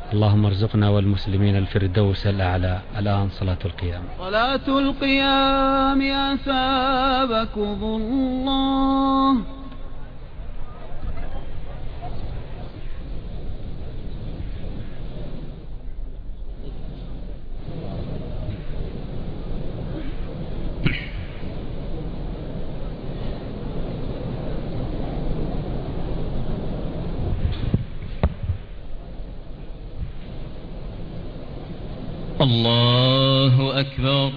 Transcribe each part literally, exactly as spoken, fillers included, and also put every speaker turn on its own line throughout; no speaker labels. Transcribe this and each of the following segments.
اللهم ارزقنا والمسلمين الفردوس الأعلى. الآن صلاة القيام.
صلاة القيام أثابكم الله.
الله أكبر.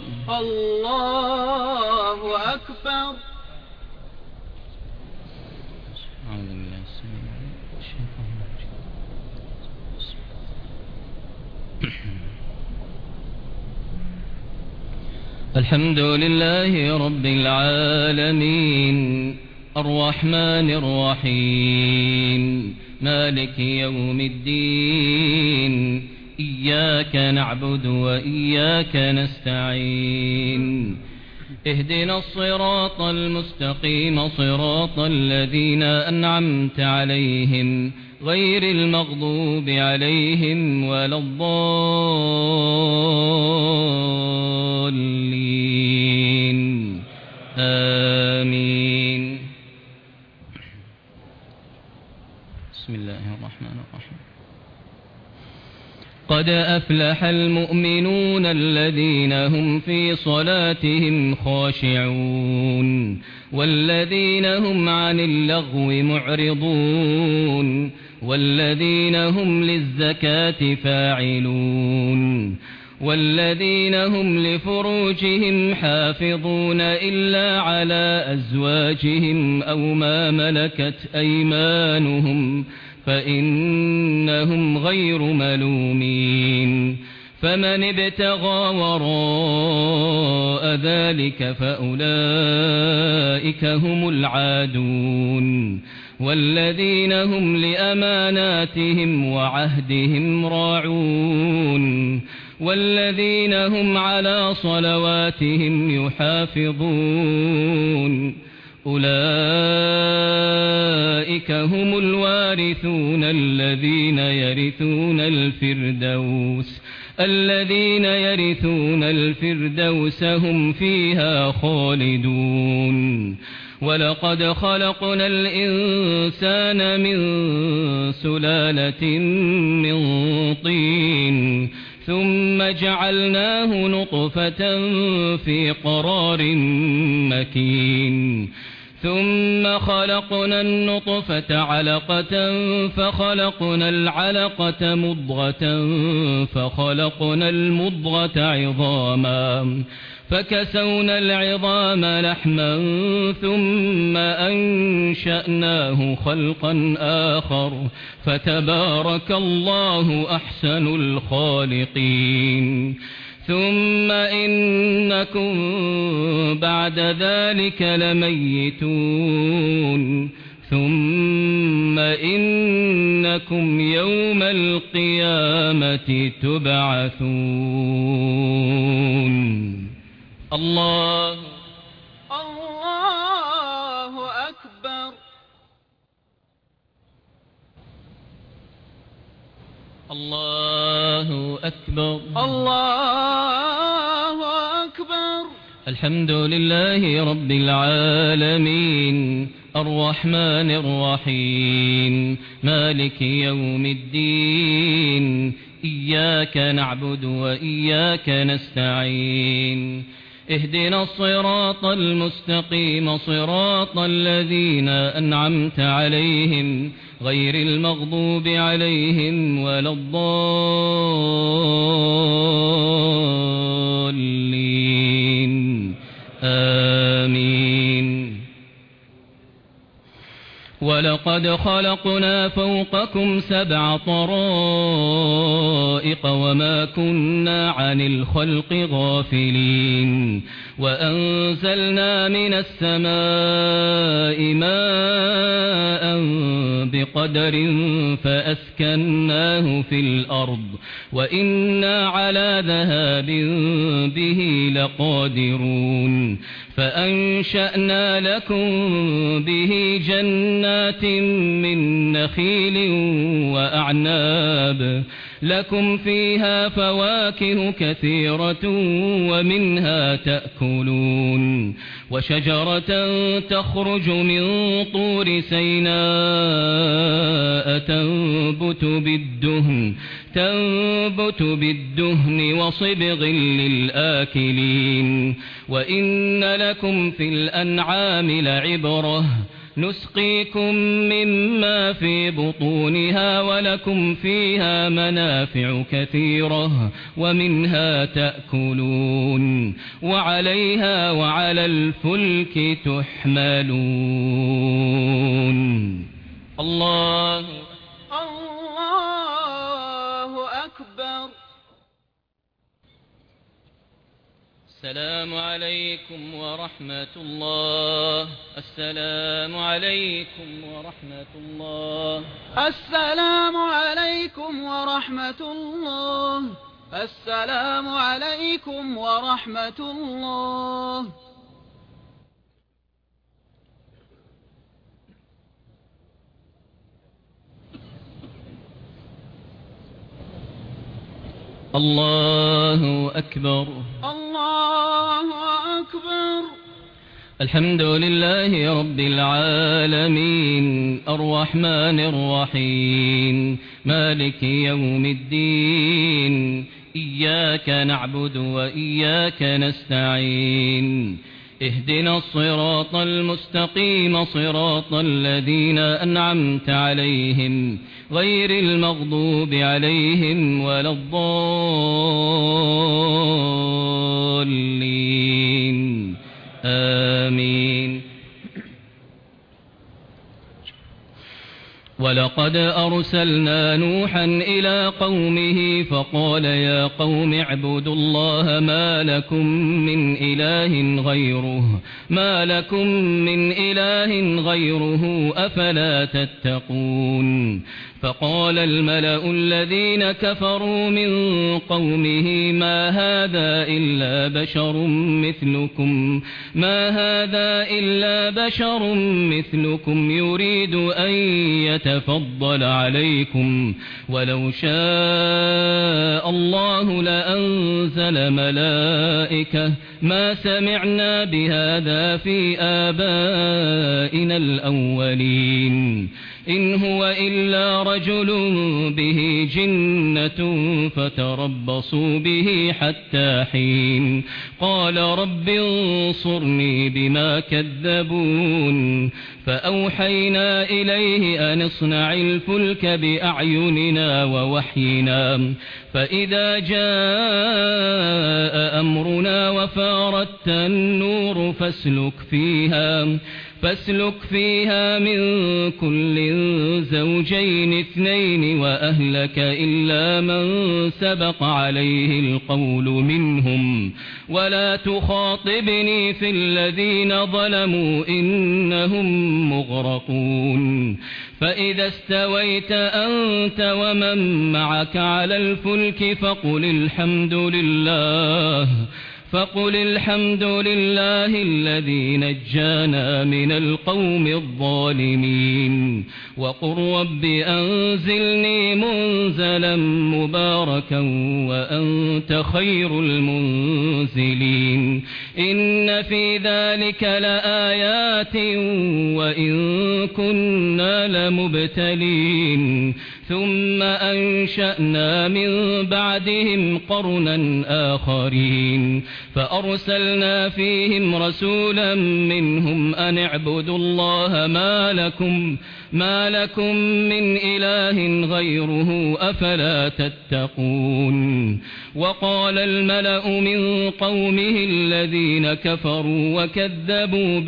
الله أكبر.
الحمد لله رب العالمين الرحمن الرحيم مالك يوم الدين إياك نعبد وإياك نستعين اهدنا الصراط المستقيم صراط الذين أنعمت عليهم غير المغضوب عليهم ولا الضالين آمين. بسم الله الرحمن الرحيم. قد أفلح المؤمنون الذين هم في صلاتهم خاشعون والذين هم عن اللغو معرضون والذين هم للزكاة فاعلون والذين هم لفروجهم حافظون إلا على أزواجهم أو ما ملكت أيمانهم فإنهم غير ملومين. فمن ابتغى وراء ذلك فأولئك هم العادون والذين هم لأماناتهم وعهدهم راعون والذين هم على صلواتهم يحافظون أولئك هم الوارثون الذين يرثون الفردوس الذين يرثون الفردوس هم فيها خالدون. ولقد خلقنا الإنسان من سلالة من طين ثم جعلناه نطفة في قرار مكين ثم خلقنا النطفة علقة فخلقنا العلقة مضغة فخلقنا المضغة عظاما فكسونا العظام لحما ثم أنشأناه خلقا آخر فتبارك الله أحسن الخالقين. ثم إنكم بعد ذلك لميتون ثم إنكم يوم القيامة تبعثون. الله
الله أكبر.
الله أكبر.
الله أكبر.
الحمد لله رب العالمين الرحمن الرحيم مالك يوم الدين إياك نعبد وإياك نستعين اهدنا الصراط المستقيم صراط الذين أنعمت عليهم غير المغضوب عليهم ولا الضالين آمين. ولقد خلقنا فوقكم سبع طرائق وما كنا عن الخلق غافلين وأنزلنا من السماء ماء بقدر فأسكناه في الأرض وإنا على ذهاب به لقادرون فأنشأنا لكم به جنات من نخيل وأعناب لكم فيها فواكه كثيرة ومنها تأكلون وشجرة تخرج من طور سيناء تنبت بالدهن تنبت بالدهن وصبغ للآكلين وإن لكم في الأنعام لعبرة نسقيكم مما في بطونها ولكم فيها منافع كثيرة ومنها تأكلون وعليها وعلى الفلك تحملون. الله
الله أكبر.
السلام عليكم ورحمة الله. السلام عليكم ورحمة الله.
السلام عليكم ورحمة الله. السلام عليكم ورحمة الله.
الله أكبر.
الله أكبر.
الحمد لله رب العالمين الرحمن الرحيم مالك يوم الدين إياك نعبد وإياك نستعين اهدنا الصراط المستقيم صراط الذين أنعمت عليهم غير المغضوب عليهم ولا الضالين آمين. ولقد أرسلنا نوحا إلى قومه فقال يا قوم اعبدوا الله ما لكم من إله غيره ما لكم من إله غيره أفلا تتقون. فقال الملأ الذين كفروا من قومه ما هذا إلا بشر مثلكم ما هذا إلا بشر مثلكم يريد أن يتفضل عليكم ولو شاء الله لأنزل ملائكة ما سمعنا بهذا في آبائنا الأولين إن هو إلا رجل به جنة فتربصوا به حتى حين. قال رب انصرني بما كذبون. فأوحينا إليه أن اصنع الفلك بأعيننا ووحينا فإذا جاء أمرنا وفارت النور فاسلك فيها فاسلك فيها من كل زوجين اثنين وأهلك إلا من سبق عليه القول منهم ولا تخاطبني في الذين ظلموا إنهم مغرقون. فإذا استويت أنت ومن معك على الفلك فقل الحمد لله فقل الحمد لله الذي نجانا من القوم الظالمين وقل رب أنزلني منزلا مباركا وأنت خير المنزلين. إن في ذلك لآيات وإن كنا لمبتلين ثم أنشأنا من بعدهم قرنا آخرين فأرسلنا فيهم رسولا منهم أن اعبدوا الله ما لكم ما لكم من إله غيره أفلا تتقون. وقال الملأ من قومه الذين كفروا وكذبوا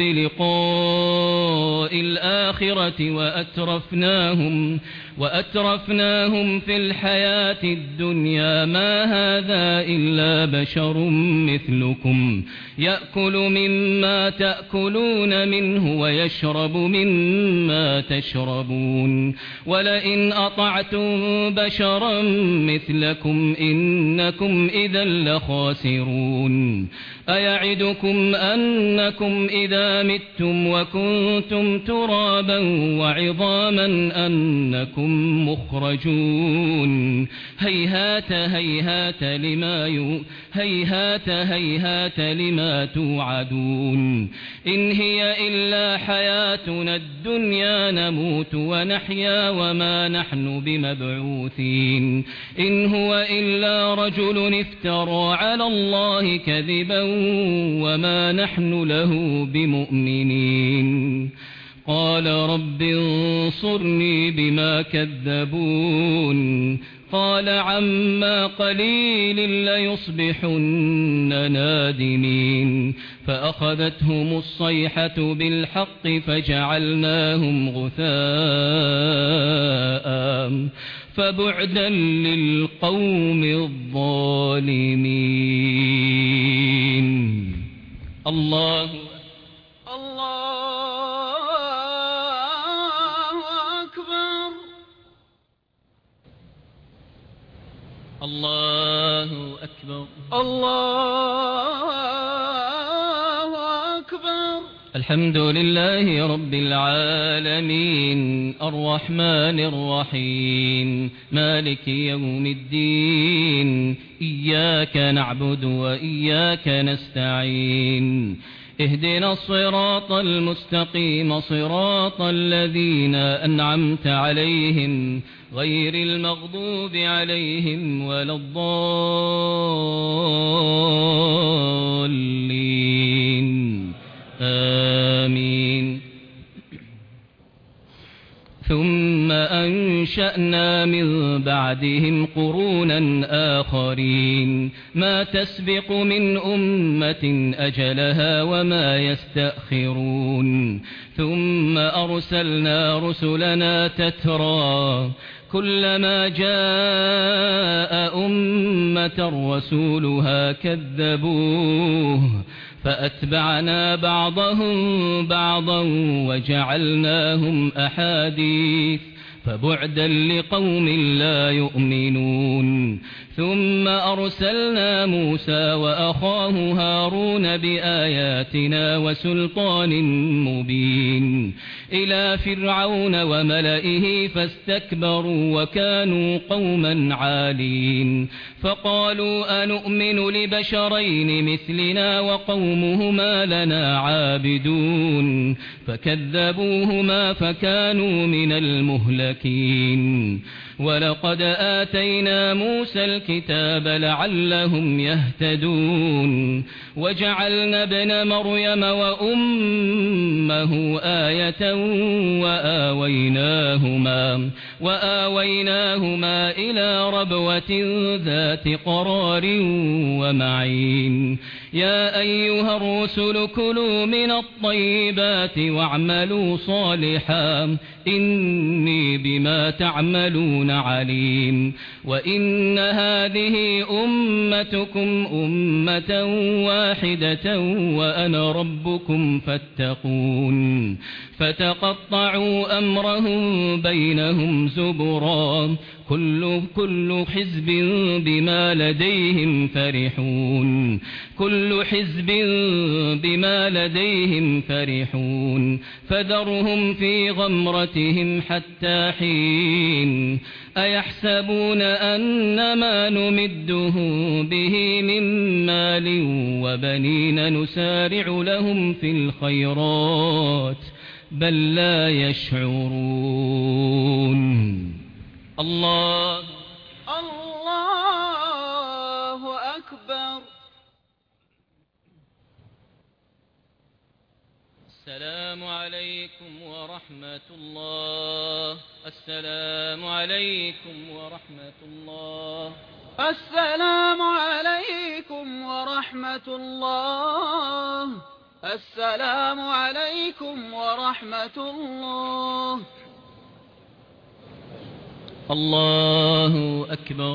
بلقاء الآخرة وأترفناهم وأترفناهم في الحياة الدنيا ما هذا إلا بشر مثلكم يأكل مما تأكلون منه ويشرب مما تشربون يشربون ولئن أطعتم بشرا مثلكم إنكم إذا لخاسرون أيعدكم أنكم إذا متم وكنتم ترابا وعظاما أنكم مخرجون هيهات هيهات لما يو هيهات هيهات لما توعدون إن هي إلا حياتنا الدنيا نموت ونحيا وما نحن بمبعوثين إن هو إلا رجل افترى على الله كذبا وما نحن له بمؤمنين قال رب انصرني بما كذبون قال عما قليل ليصبحن نادمين فأخذتهم الصيحة بالحق فجعلناهم غثاء فبعدا للقوم الظالمين الله الله أكبر
الله أكبر.
الحمد لله رب العالمين الرحمن الرحيم مالك يوم الدين إياك نعبد وإياك نستعين اهدنا الصراط المستقيم صراط الذين أنعمت عليهم غير المغضوب عليهم ولا الضالين آمين. ثم أنشأنا من بعدهم قرونا آخرين ما تسبق من أمة أجلها وما يستأخرون ثم أرسلنا رسلنا تترى كلما جاء أمة رسولها كذبوه فأتبعنا بعضهم بعضا وجعلناهم أحاديث فبعدا لقوم لا يؤمنون. ثم أرسلنا موسى وأخاه هارون بآياتنا وسلطان مبين إلى فرعون وملئه فاستكبروا وكانوا قوما عالين فقالوا أنؤمن لبشرين مثلنا وقومهما لنا عابدون فكذبوهما فكانوا من المهلكين. ولقد آتينا موسى الكتاب لعلهم يهتدون وجعلنا ابن مريم وأمه آية وآويناهما, وآويناهما إلى ربوة ذات قرار ومعين. يا أيها الرسل كلوا من الطيبات واعملوا صالحا إني بما تعملون عليم. وإن هذه أمتكم أمة واحدة وأنا ربكم فاتقون. فتقطعوا أمرهم بينهم زبرا كل, كل حزب بما لديهم فرحون كل حزب بما لديهم فرحون فذرهم في غمرتهم حتى حين. أيحسبون أن ما نمدهم به من مال وبنين نسارع لهم في الخيرات بل لا يشعرون. الله
الله أكبر.
السلام عليكم ورحمة الله. السلام عليكم ورحمة الله.
السلام عليكم ورحمة الله. السلام عليكم ورحمة الله.
الله أكبر.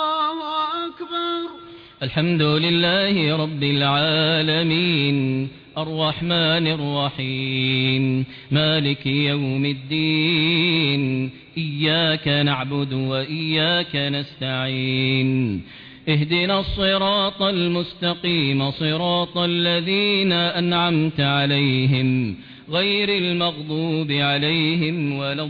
الله أكبر.
الحمد لله رب العالمين الرحمن الرحيم مالك يوم الدين إياك نعبد وإياك نستعين اهدنا الصراط المستقيم صراط الذين أنعمت عليهم غير المغضوب عليهم ولا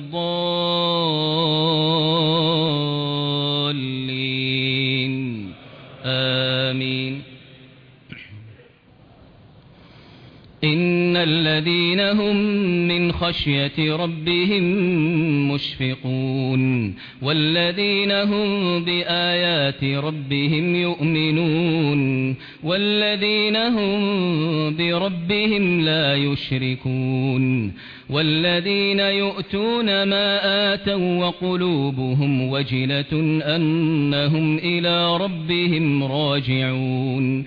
الضالين آمين. إن الذين هم من خشية ربهم مشفقون والذين هم بآيات ربهم يؤمنون والذين هم بربهم لا يشركون والذين يؤتون ما آتوا وقلوبهم وجلة أنهم إلى ربهم راجعون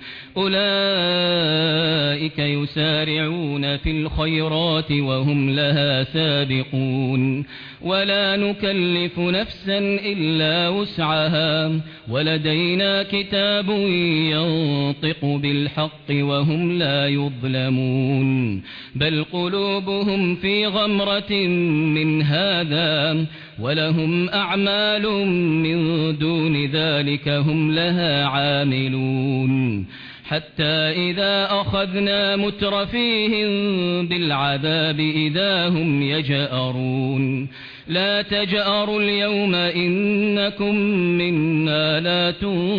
أولئك يسارعون في الخيرات وهم لها سابقون ولا نكلف نفسا إلا وسعها ولدينا كتاب ينطق بالحق وهم لا يظلمون بل قلوبهم في غمرة من هذا ولهم أعمال من دون ذلك هم لها عاملون حتى إذا أخذنا مترفيهم بالعذاب إذا هم يجأرون لا تجأروا اليوم إنكم منا لا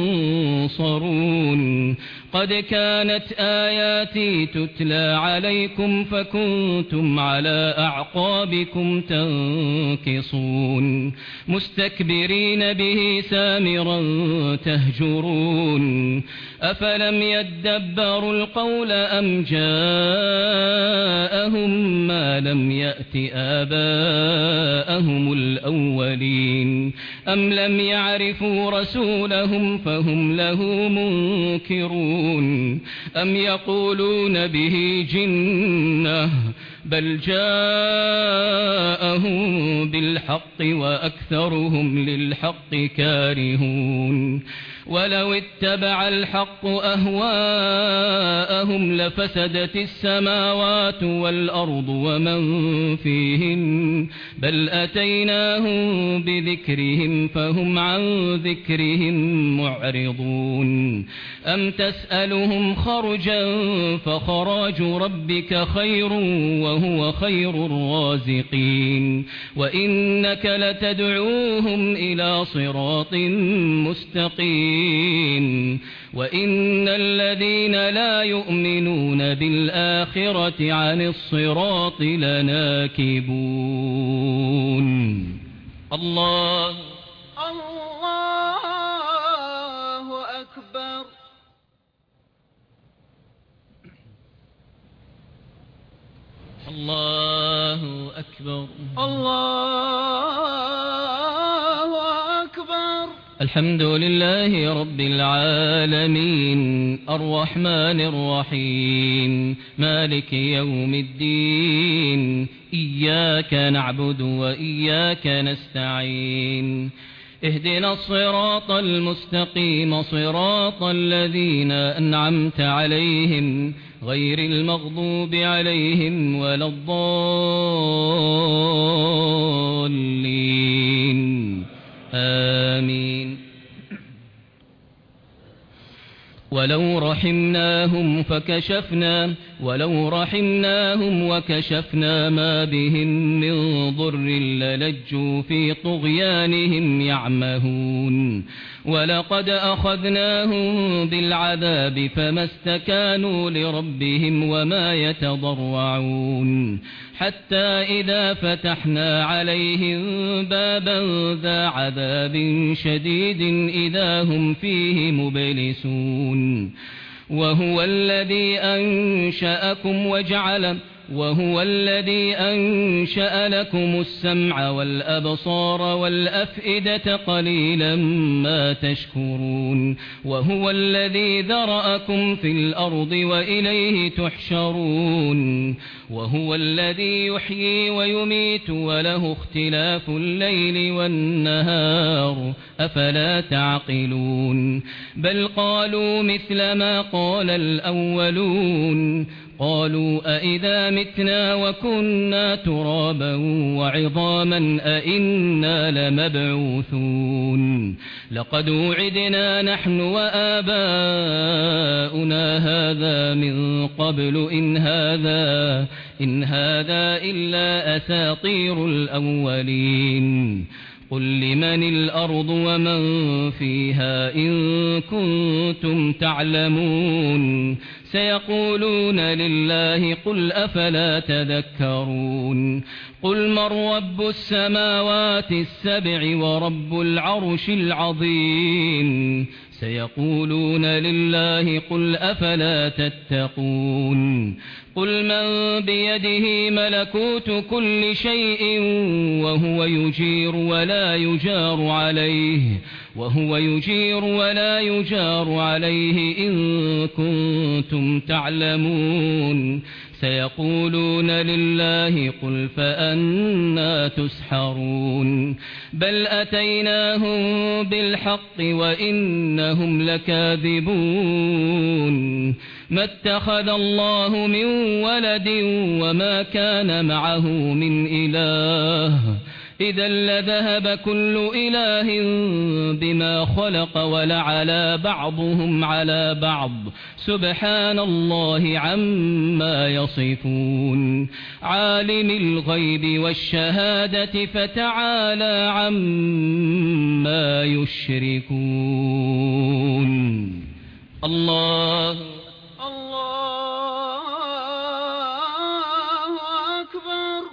تنصرون قد كانت آياتي تتلى عليكم فكنتم على أعقابكم تنكصون مستكبرين به سامرا تهجرون أفلم يدبروا القول أم جاءهم ما لم يأت آباءهم الأولين أم لم يعرفوا رسولهم فهم له منكرون أم يقولون به جنة بل جاءهم بالحق وأكثرهم للحق كارهون ولو اتبع الحق أهواءهم لفسدت السماوات والأرض ومن فيهن بل أتيناهم بذكرهم فهم عن ذكرهم معرضون أم تسألهم خرجا فخراج ربك خير وهو خير الرازقين وإنك لتدعوهم إلى صراط مستقيم وإن الذين لا يؤمنون بالآخرة عن الصراط لناكبون. الله
الله أكبر.
الله أكبر.
الله أكبر.
الحمد لله رب العالمين الرحمن الرحيم مالك يوم الدين إياك نعبد وإياك نستعين اهدنا الصراط المستقيم صراط الذين أنعمت عليهم غير المغضوب عليهم ولا الضالين آمين. ولو رحمناهم فكشفنا ولو رحمناهم وكشفنا ما بهم من ضر للجوا في طغيانهم يعمهون ولقد أخذناهم بالعذاب فما استكانوا لربهم وما يتضرعون حتى إذا فتحنا عليهم بابا ذا عذاب شديد إذا هم فيه مبلسون وهو الذي أنشأكم وجعل وهو الذي أنشأ لكم السمع والأبصار والأفئدة قليلا ما تشكرون وهو الذي ذرأكم في الأرض وإليه تحشرون وهو الذي يحيي ويميت وله اختلاف الليل والنهار أفلا تعقلون بل قالوا مثل ما قال الأولون قالوا أئذا متنا وكنا ترابا وعظاما أئنا لمبعوثون لقد وعدنا نحن وآباؤنا هذا من قبل إن هذا إن هذا إلا أساطير الأولين قل لمن الأرض ومن فيها إن كنتم تعلمون سيقولون لله قل أفلا تذكرون قل من رب السماوات السبع ورب العرش العظيم سيقولون لله قل أفلا تتقون قل من بيده ملكوت كل شيء وهو يجير ولا يجار عليه وهو يجير ولا يجار عليه إن كنتم تعلمون سيقولون لله قل فأنى تسحرون بل أتيناهم بالحق وإنهم لكاذبون ما اتخذ الله من ولد وما كان معه من إله إذا لذهب كل إله بما خلق ولعلى بعضهم على بعض سبحان الله عما يصفون عالم الغيب والشهادة فتعالى عما يشركون الله
الله أكبر.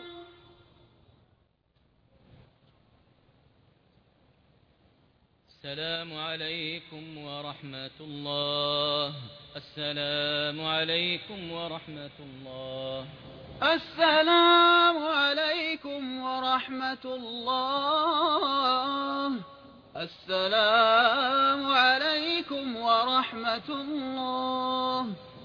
السلام عليكم ورحمة الله. السلام عليكم ورحمة الله.
السلام عليكم ورحمة الله. السلام عليكم ورحمة الله.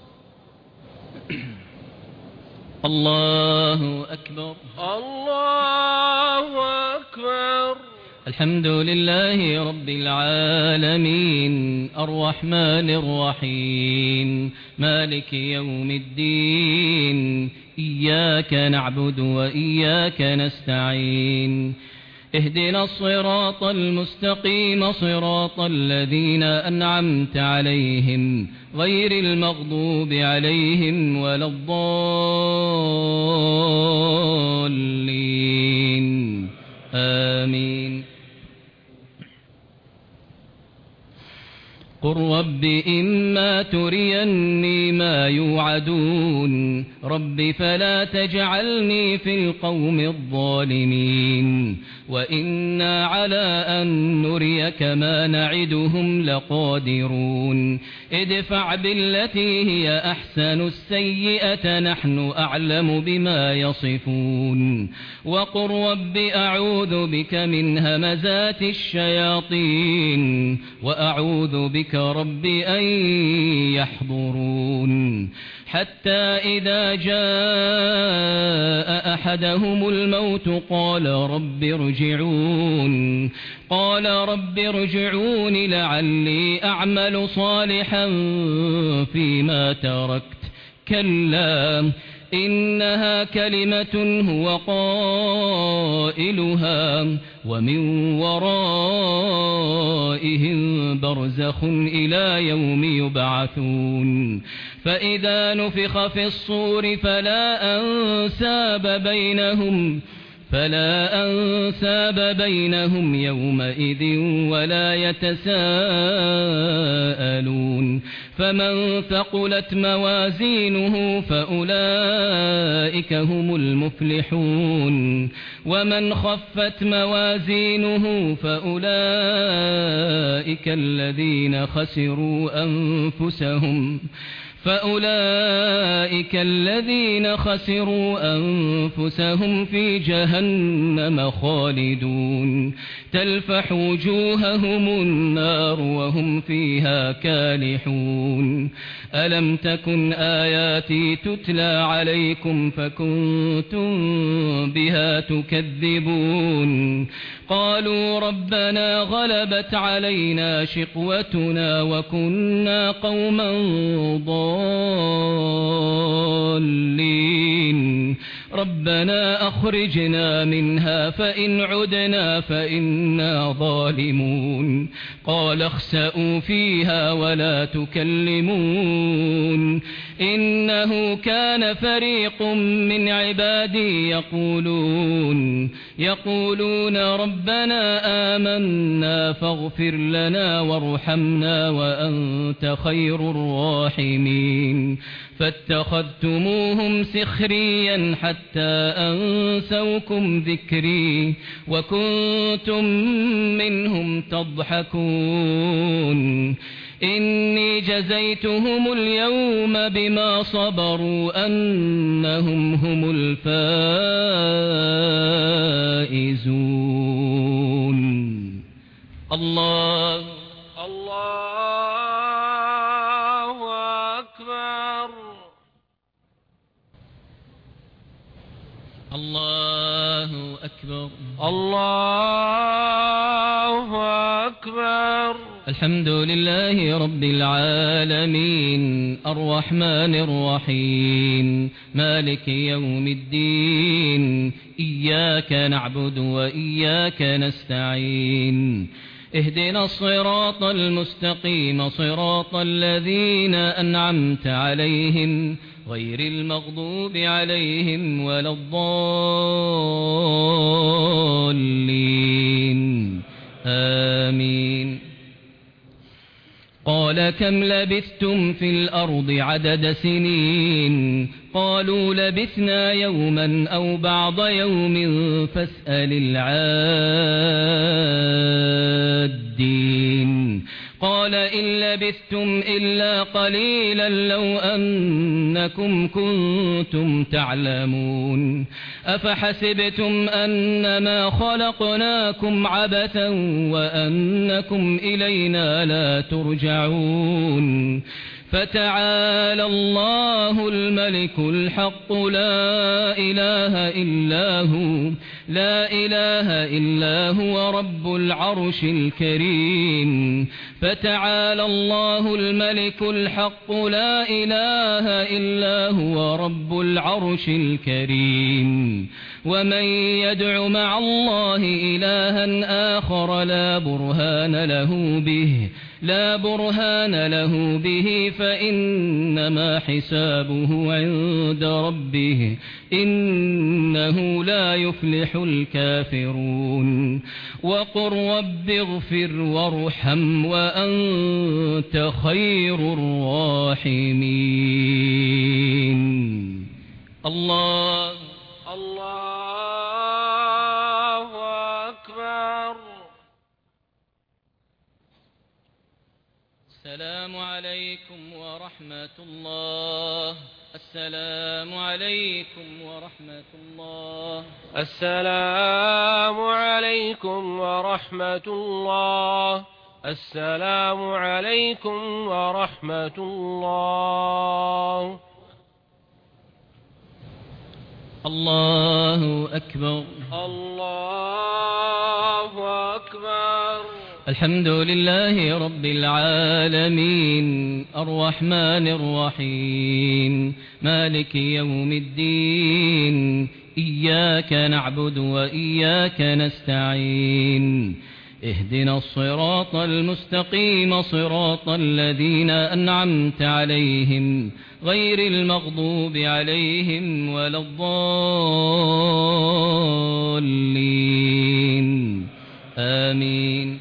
الله أكبر.
الله أكبر.
الحمد لله رب العالمين الرحمن الرحيم مالك يوم الدين إياك نعبد وإياك نستعين اهدنا الصراط المستقيم صراط الذين أنعمت عليهم غير المغضوب عليهم ولا الضالين آمين. قل رب إما تريني ما يوعدون رب فلا تجعلني في القوم الظالمين وإنا على أن نريك ما نعدهم لقادرون ادفع بالتي هي أحسن السيئة نحن أعلم بما يصفون وقل رب أعوذ بك من همزات الشياطين وأعوذ بك رب أن يحضرون حتى إذا جاء أحدهم الموت قال رب ارجعون قال رب ارجعون لعلي أعمل صالحا فيما تركت كلا إنها كلمة هو قائلها ومن ورائهم برزخ إلى يوم يبعثون فإذا نفخ في الصور فلا أنساب بينهم فلا أنساب بينهم يومئذ ولا يتساءلون فمن ثقلت موازينه فأولئك هم المفلحون ومن خفت موازينه فأولئك الذين خسروا أنفسهم فأولئك الذين خسروا أنفسهم في جهنم خالدون تلفح وجوههم النار وهم فيها كالحون ألم تكن آياتي تتلى عليكم فكنتم بها تكذبون قالوا ربنا غلبت علينا شقوتنا وكنا قوما ضالين ربنا أخرجنا منها فإن عدنا فإنا ظالمون قال اخسئوا فيها ولا تكلمون إنه كان فريق من عبادي يقولون يقولون ربنا آمنا فاغفر لنا وارحمنا وأنت خير الراحمين فاتخذتموهم سخريا حتى أنسوكم ذكري وكنتم منهم تضحكون إني جزيتهم اليوم بما صبروا أنهم هم الفائزون الله
الله أكبر
الله أكبر
الله أكبر
الحمد لله رب العالمين الرحمن الرحيم مالك يوم الدين إياك نعبد وإياك نستعين اهدنا الصراط المستقيم صراط الذين أنعمت عليهم غير المغضوب عليهم ولا الضالين آمين قال كم لبثتم في الأرض عدد سنين قالوا لبثنا يوما أو بعض يوم فاسأل العادين قال إن لبثتم إلا قليلا لو أنكم كنتم تعلمون أفحسبتم أنما خلقناكم عبثا وأنكم إلينا لا ترجعون فتعالى الله الملك الحق لا إله إلا هو لا إله إلا هو رب العرش الكريم فتعالى الله الملك الحق لا إله إلا هو رب العرش الكريم ومن يدع مع الله إلها آخر لا برهان له به لا برهان له به فإنما حسابه عند ربه إنه لا يفلح الكافرون وقل رب اغفر وارحم وأنت خير الراحمين الله
الله أكبر
السلام عليكم ورحمة الله السلام عليكم ورحمة الله
السلام عليكم ورحمة الله السلام عليكم ورحمة الله
الله أكبر
الله أكبر
الحمد لله رب العالمين الرحمن الرحيم مالك يوم الدين إياك نعبد وإياك نستعين اهدنا الصراط المستقيم صراط الذين أنعمت عليهم غير المغضوب عليهم ولا الضالين آمين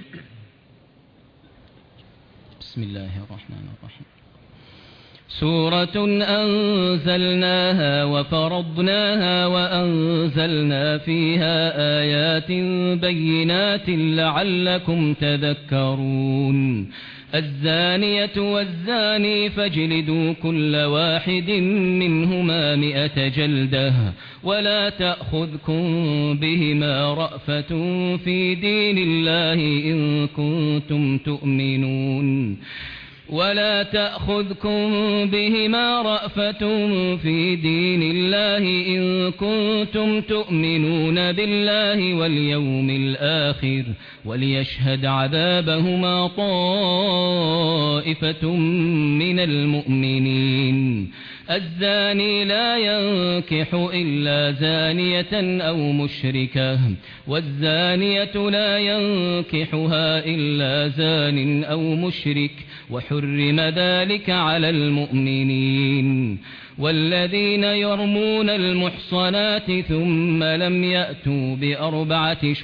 بسم الله الرحمن الرحيم سورة أنزلناها وفرضناها وأنزلنا فيها آيات بينات لعلكم تذكرون الزانية والزاني فاجلدوا كل واحد منهما مئة جلدة ولا تأخذكم بهما رأفة في دين الله إن كنتم تؤمنون ولا تأخذكم بهما رأفة في دين الله إن كنتم تؤمنون بالله واليوم الآخر وليشهد عذابهما طائفة من المؤمنين. الزاني لا ينكح إلا زانية أو مشركة والزانية لا ينكحها إلا زان أو مشرك وحرم ذلك على المؤمنين. والذين يرمون المحصنات ثم لم يأتوا بأربعة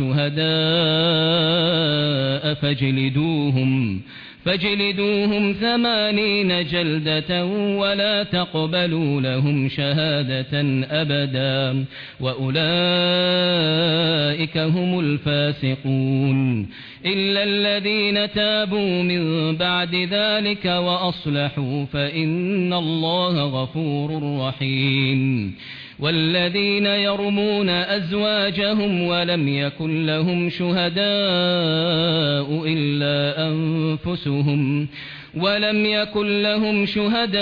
شهداء فاجلدوهم فاجلدوهم ثمانين جلدة ولا تقبلوا لهم شهادة أبدا وأولئك هم الفاسقون إلا الذين تابوا من بعد ذلك وأصلحوا فإن الله غفور رحيم. والذين يرمون أزواجهم ولم يكن لهم شهداء إلا أنفسهم ولم يكن لهم شهداء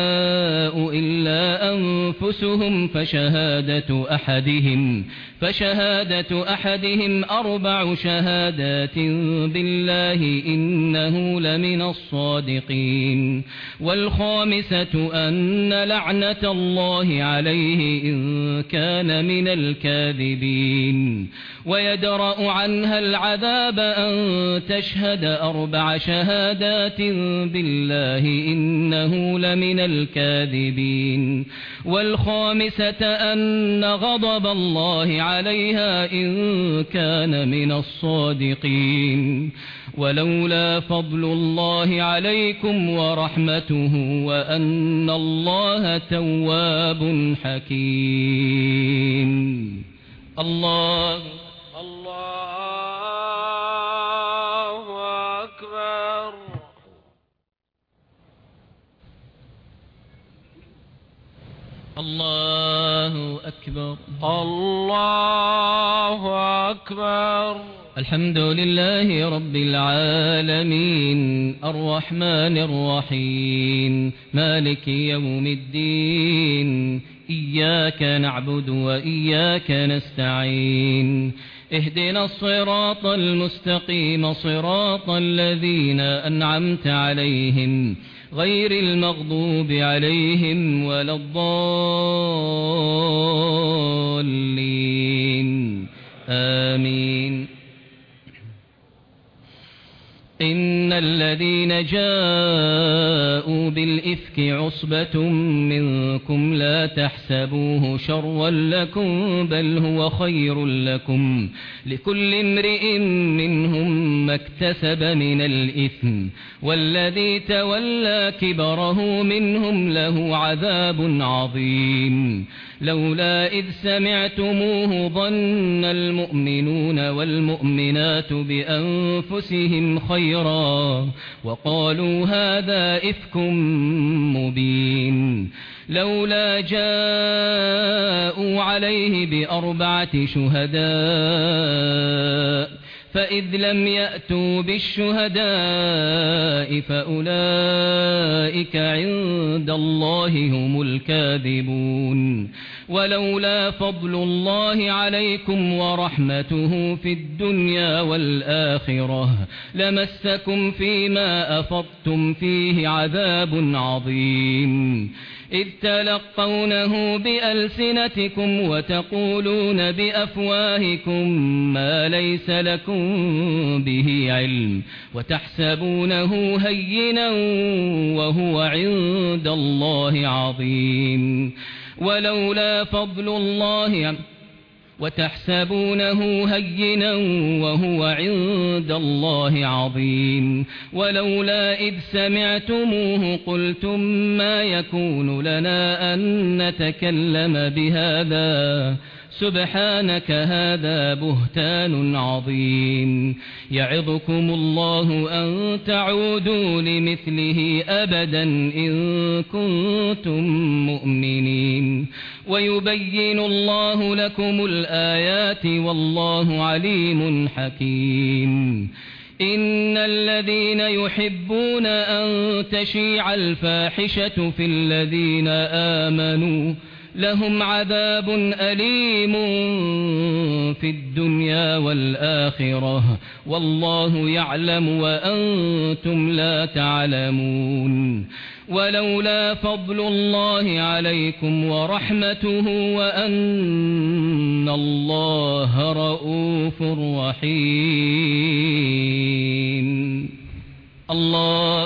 إلا أنفسهم فشهادة أحدهم فشهادة أحدهم أربع شهادات بالله إنه لمن الصادقين. والخامسة أن لعنة الله عليه إن كان من الكاذبين. ويدرأ عنها العذاب أن تشهد أربع شهادات بالله إنه لمن الكاذبين. والخامسة أن غضب الله عليها إن كان من الصادقين. ولولا فضل الله عليكم ورحمته وأن الله تواب حكيم. الله
الله أكبر.
الله أكبر.
الله أكبر.
الحمد لله رب العالمين الرحمن الرحيم مالك يوم الدين إياك نعبد وإياك نستعين اهدنا الصراط المستقيم صراط الذين أنعمت عليهم غير المغضوب عليهم ولا الضالين آمين. إن الذين جاءوا بالإفك عصبة منكم لا تحسبوه شرا لكم بل هو خير لكم لكل امرئ منهم ما اكتسب من الإثم والذي تولى كبره منهم له عذاب عظيم. لولا إذ سمعتموه ظن المؤمنون والمؤمنات بأنفسهم خيرا وقالوا هذا إفك مبين. لولا جاءوا عليه بأربعة شهداء فإذ لم يأتوا بالشهداء فأولئك عند الله هم الكاذبون. ولولا فضل الله عليكم ورحمته في الدنيا والآخرة لمسكم فيما أفضتم فيه عذاب عظيم. إذ تلقونه بألسنتكم وتقولون بأفواهكم ما ليس لكم به علم وتحسبونه هينا وهو عند الله عظيم. ولولا فضل الله وتحسبونه هينا وهو عند الله عظيم. ولولا إذ سمعتموه قلتم ما يكون لنا أن نتكلم بهذا سبحانك هذا بهتان عظيم. يعظكم الله أن تعودوا لمثله أبدا إن كنتم مؤمنين. ويبين الله لكم الآيات والله عليم حكيم. إن الذين يحبون أن تشيع الفاحشة في الذين آمنوا لهم عذاب أليم في الدنيا والآخرة والله يعلم وأنتم لا تعلمون ولولا فضل الله عليكم ورحمته وأن الله رؤوف رحيم. الله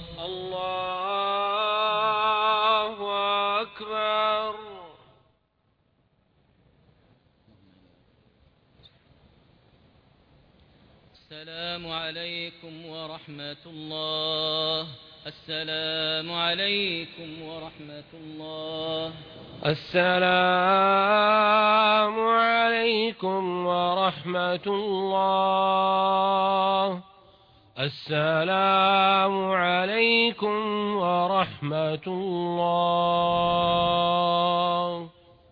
الله أكبر.
السلام عليكم ورحمة الله. السلام عليكم ورحمة الله.
السلام عليكم ورحمة الله. السلام عليكم ورحمة الله.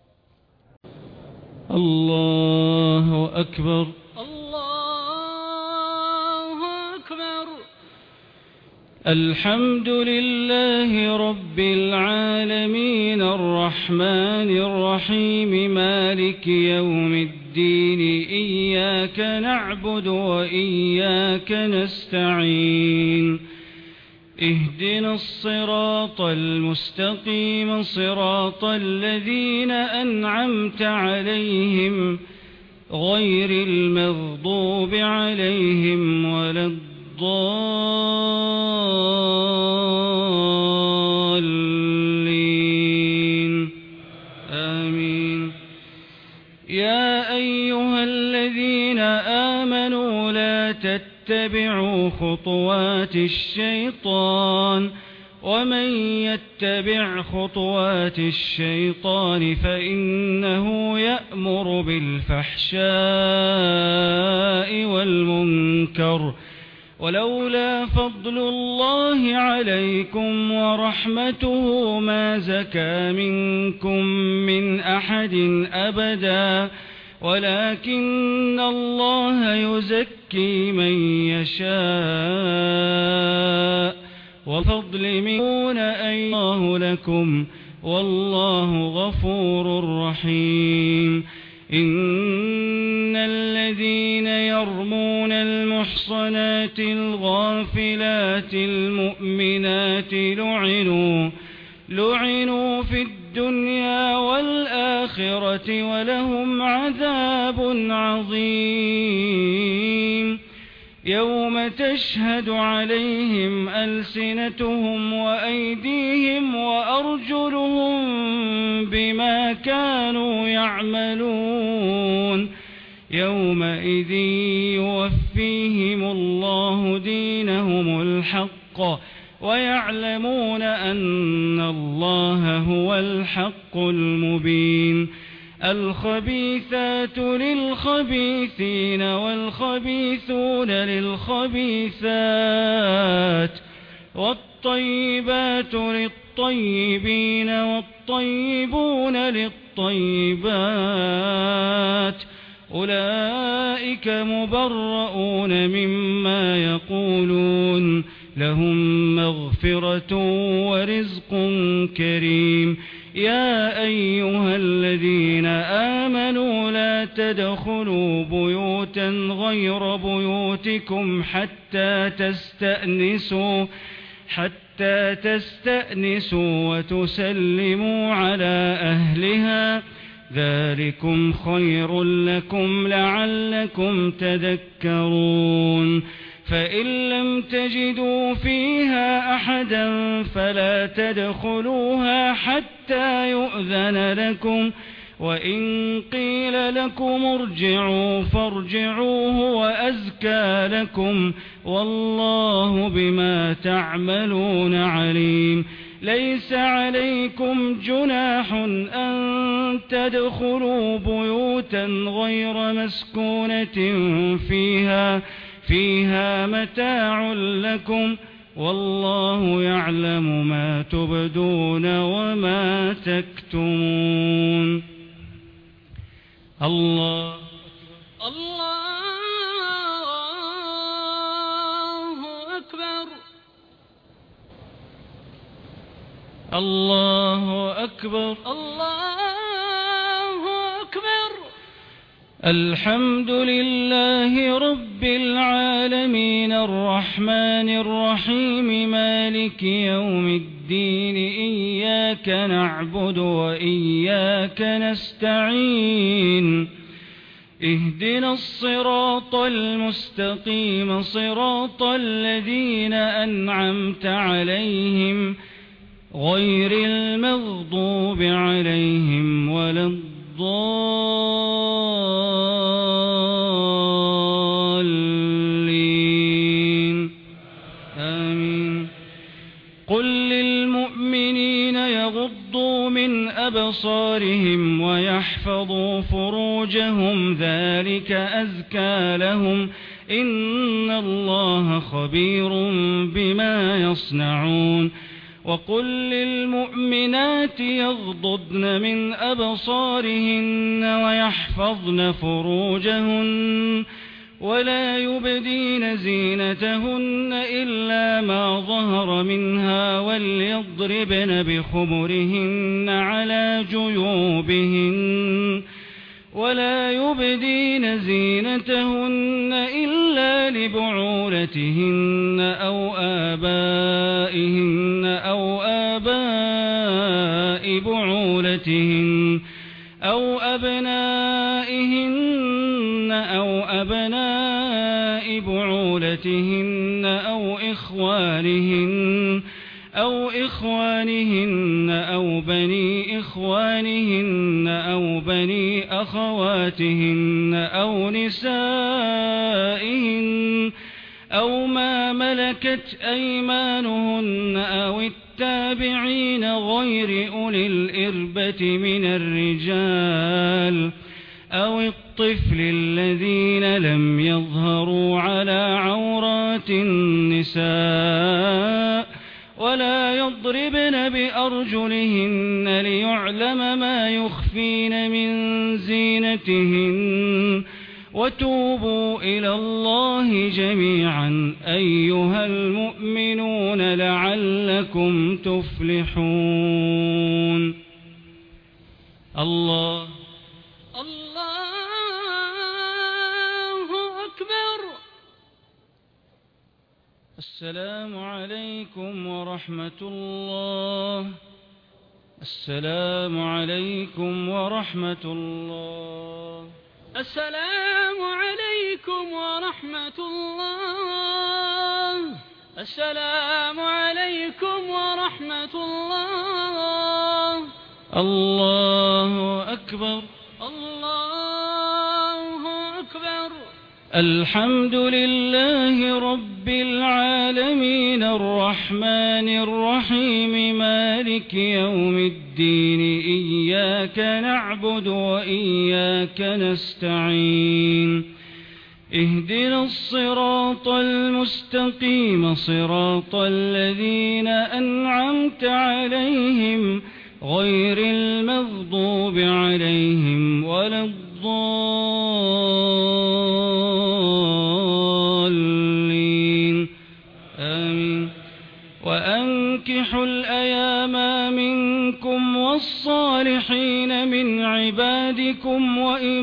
الله أكبر. الحمد لله رب العالمين الرحمن الرحيم مالك يوم الدين إياك نعبد وإياك نستعين اهدنا الصراط المستقيم صراط الذين أنعمت عليهم غير المغضوب عليهم ولا الضالين الضالين آمين. يا أيها الذين آمنوا لا تتبعوا خطوات الشيطان ومن يتبع خطوات الشيطان فإنه يأمر بالفحشاء والمنكر ولولا فضل الله عليكم ورحمته ما زكى منكم من أحد أبدا ولكن الله يزكي من يشاء وفضل منه الله لكم والله غفور رحيم. إن الذين يرمون المحصنات الغافلات المؤمنات لعنوا لعنوا في الدنيا والآخرة ولهم عذاب عظيم. يوم تشهد عليهم ألسنتهم وأيديهم وأرجلهم بما كانوا يعملون يومئذ يوفيهم الله دينهم الحق ويعلمون أن الله هو الحق المبين. الخبيثات للخبيثين والخبيثون للخبيثات والطيبات للطيبين والطيبون للطيبات أولئك مبرؤون مما يقولون لهم مغفرة ورزق كريم. يا أيها الذين آمنوا لا تدخلوا بيوتا غير بيوتكم حتى تستأنسوا حتى تستأنسوا وتسلموا على أهلها ذلكم خير لكم لعلكم تذكرون. فإن لم تجدوا فيها أحدا فلا تدخلوها حتى يؤذن لكم وإن قيل لكم ارجعوا فارجعوا هو أزكى لكم والله بما تعملون عليم. ليس عليكم جناح أن تدخلوا بيوتا غير مسكونة فيها فيها متاع لكم والله يعلم ما تبدون وما تكتمون. الله
الله
الله أكبر.
الله أكبر.
الحمد لله رب العالمين الرحمن الرحيم مالك يوم الدين إياك نعبد وإياك نستعين اهدنا الصراط المستقيم صراط الذين أنعمت عليهم غير المغضوب عليهم ولا الضالين آمين. قل للمؤمنين يغضوا من أبصارهم ويحفظوا فروجهم ذلك أزكى لهم إن الله خبير بما يصنعون. وقل للمؤمنات يغضضن من أبصارهن ويحفظن فروجهن ولا يبدين زينتهن إلا ما ظهر منها وليضربن بخمرهن على جيوبهن ولا يبدين زينتهن إلا لبعولتهن أو آبائهن أو آباء بعولتهن أو أبنائهن أو أبناء بعولتهن أو إخوانهن أو إخوانهن أو بني إخوانهن أو بني أخواتهن أو نسائهن أو ما ملكت أيمانهن أو التابعين غير أولي الإربة من الرجال أو الطفل الذين لم يظهروا على عورات النساء ولا يضربن بأرجلهن ليعلم ما يخفين من زينتهن وتوبوا إلى الله جميعا أيها المؤمنون لعلكم تفلحون. الله
الله أكبر.
السلام عليكم ورحمة الله. السلام عليكم ورحمة الله.
السلام عليكم ورحمة الله. السلام عليكم ورحمة الله.
الله أكبر.
الله أكبر.
الحمد لله رب العالمين الرحمن الرحيم مالك يوم الدين إياك نعبد وإياك نستعين اهدنا الصراط المستقيم صراط الذين أنعمت عليهم غير المغضوب عليهم ولا الضالين آمين. وأنكحوا الأيام منكم والصالحين من عبادكم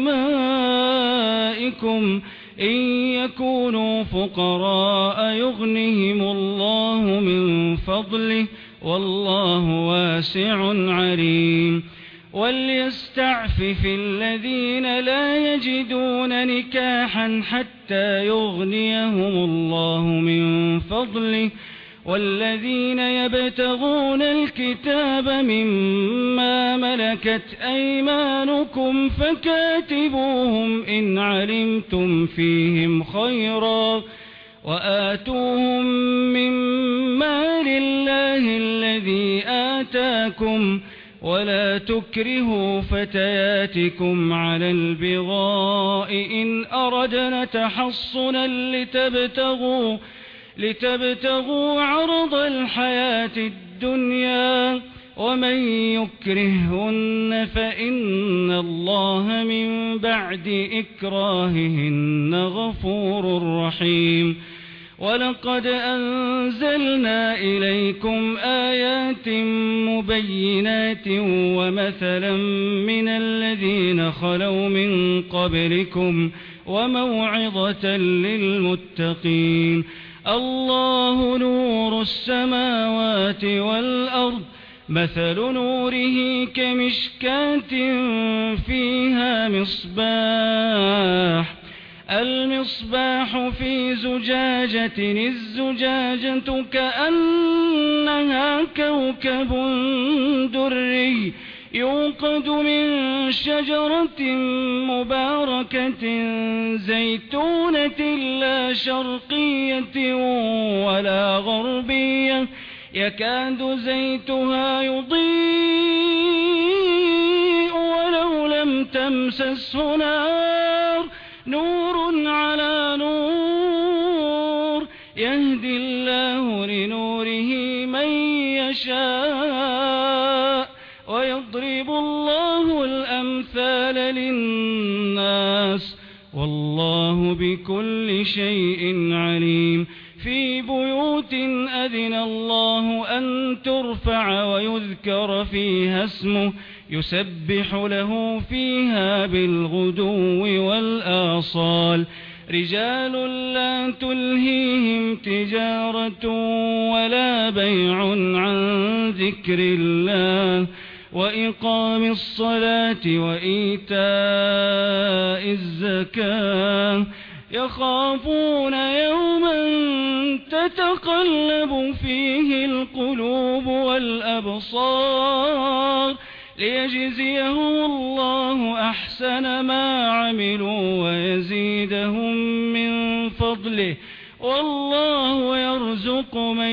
وإمائكم إن يكونوا فقراء يغنهم الله من فضله والله واسع عليم. وليستعفف الذين لا يجدون نكاحا حتى يغنيهم الله من فضله والذين يبتغون الكتاب مما ملكت أيمانكم فكاتبوهم إن علمتم فيهم خيرا وآتوهم مما لله الذي آتاكم ولا تكرهوا فتياتكم على البغاء إن أردنا تحصنا لتبتغوا لتبتغوا عرض الحياة الدنيا ومن يكرههن فإن الله من بعد إكراههن غفور رحيم. ولقد أنزلنا إليكم آيات مبينات ومثلا من الذين خلوا من قبلكم وموعظة للمتقين. الله نور السماوات والأرض، مثل نوره كمشكاة فيها مصباح، المصباح في زجاجة، الزجاجة كأنها كوكب دري يوقد من شجرة مباركة زيتونة لا شرقية ولا غربية يكاد زيتها يضيء ولو لم تمسسه نار، نور على نور، يهدي الله لنوره من يشاء ويضرب الله الأمثال للناس والله بكل شيء عليم. في بيوت أذن الله أن ترفع ويذكر فيها اسمه يسبح له فيها بالغدو والآصال، رجال لا تلهيهم تجارة ولا بيع عن ذكر الله وإقام الصلاة وإيتاء الزكاة، يخافون يوما تتقلب فيه القلوب والأبصار، ليجزيهم الله أحسن ما عملوا ويزيدهم من فضله، والله يرزق من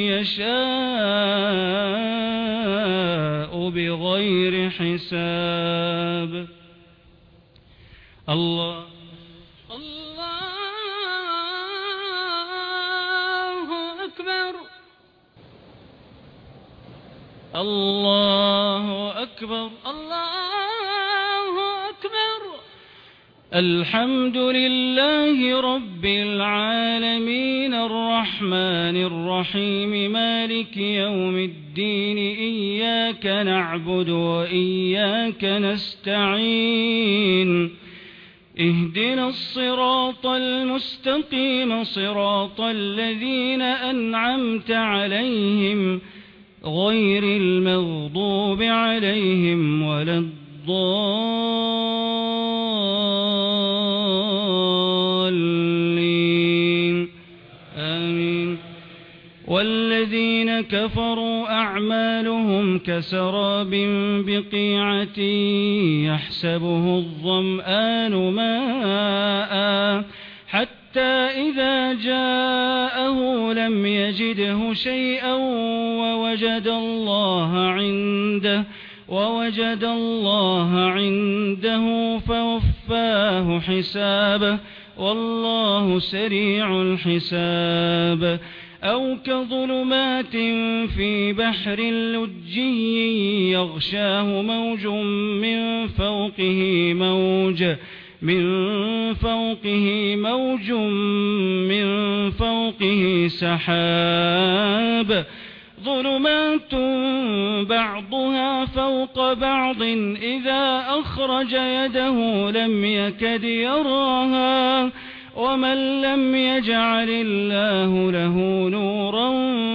يشاء بغير حساب. الله الله أكبر
الله أكبر.
الحمد لله رب العالمين الرحمن الرحيم مالك يوم الدين، إياك نعبد وإياك نستعين، اهدنا الصراط المستقيم صراط الذين أنعمت عليهم غير المغضوب عليهم ولا الضالين آمين. والذين كفروا أعمالهم كسراب بقيعة يحسبه الظمآن ماء حتى إذا جاءه لم يجده شيئا ووجد الله عنده ووجد الله عنده فوفاه حسابه والله سريع الحساب. أو كظلمات في بحر لجي يغشاه موج من فوقه موج من فوقه موج من فوقه سحاب، ظلمات بعضها فوق بعض إذا أخرج يده لم يكد يراها، ومن لم يجعل الله له نورا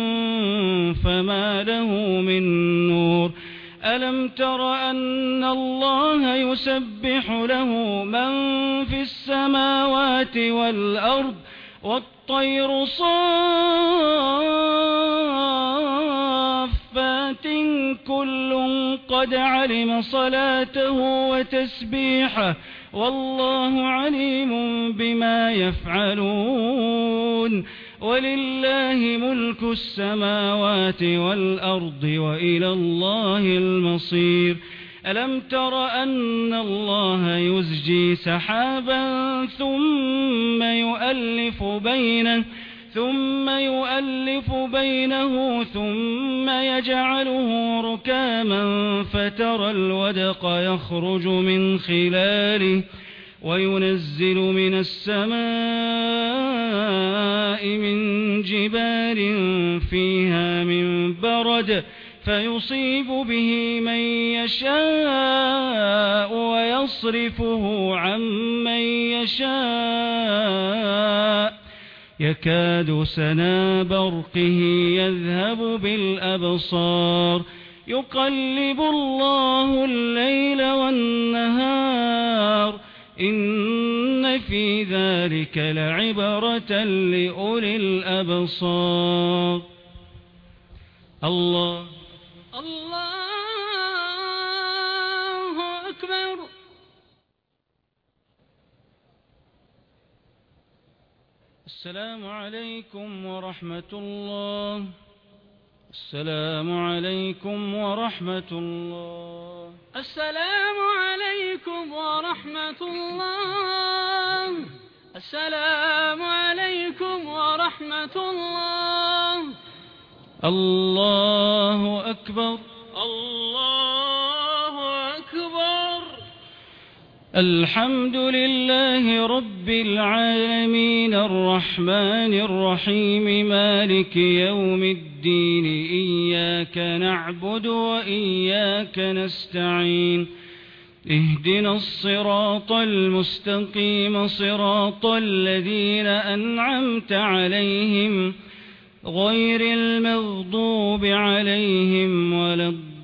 فما له من نور. ألم تر أن الله يسبح له من في السماوات والأرض والطير صافات كل قد علم صلاته وتسبيحه والله عليم بما يفعلون. ولله ملك السماوات والأرض وإلى الله المصير. ألم تر أن الله يزجي سحابا ثم يؤلف بينه ثم يؤلف بينه ثم يجعله ركاما فترى الودق يخرج من خلاله وينزل من السماء من جبال فيها من برد فيصيب به من يشاء ويصرفه عن من يشاء يكاد سنا برقه يذهب بالأبصار يقلب الله الليل والنهار إن في ذلك لعبرة لأولي الأبصار. الله
الله أكبر.
السلام عليكم ورحمة الله. السلام عليكم ورحمة الله.
السلام عليكم ورحمة الله. السلام عليكم ورحمة الله.
الله أكبر.
الله أكبر.
الحمد لله رب العالمين الرحمن الرحيم مالك يوم الدين إياك نعبد وإياك نستعين اهدنا الصراط المستقيم صراط الذين أنعمت عليهم غير المغضوب عليهم ولا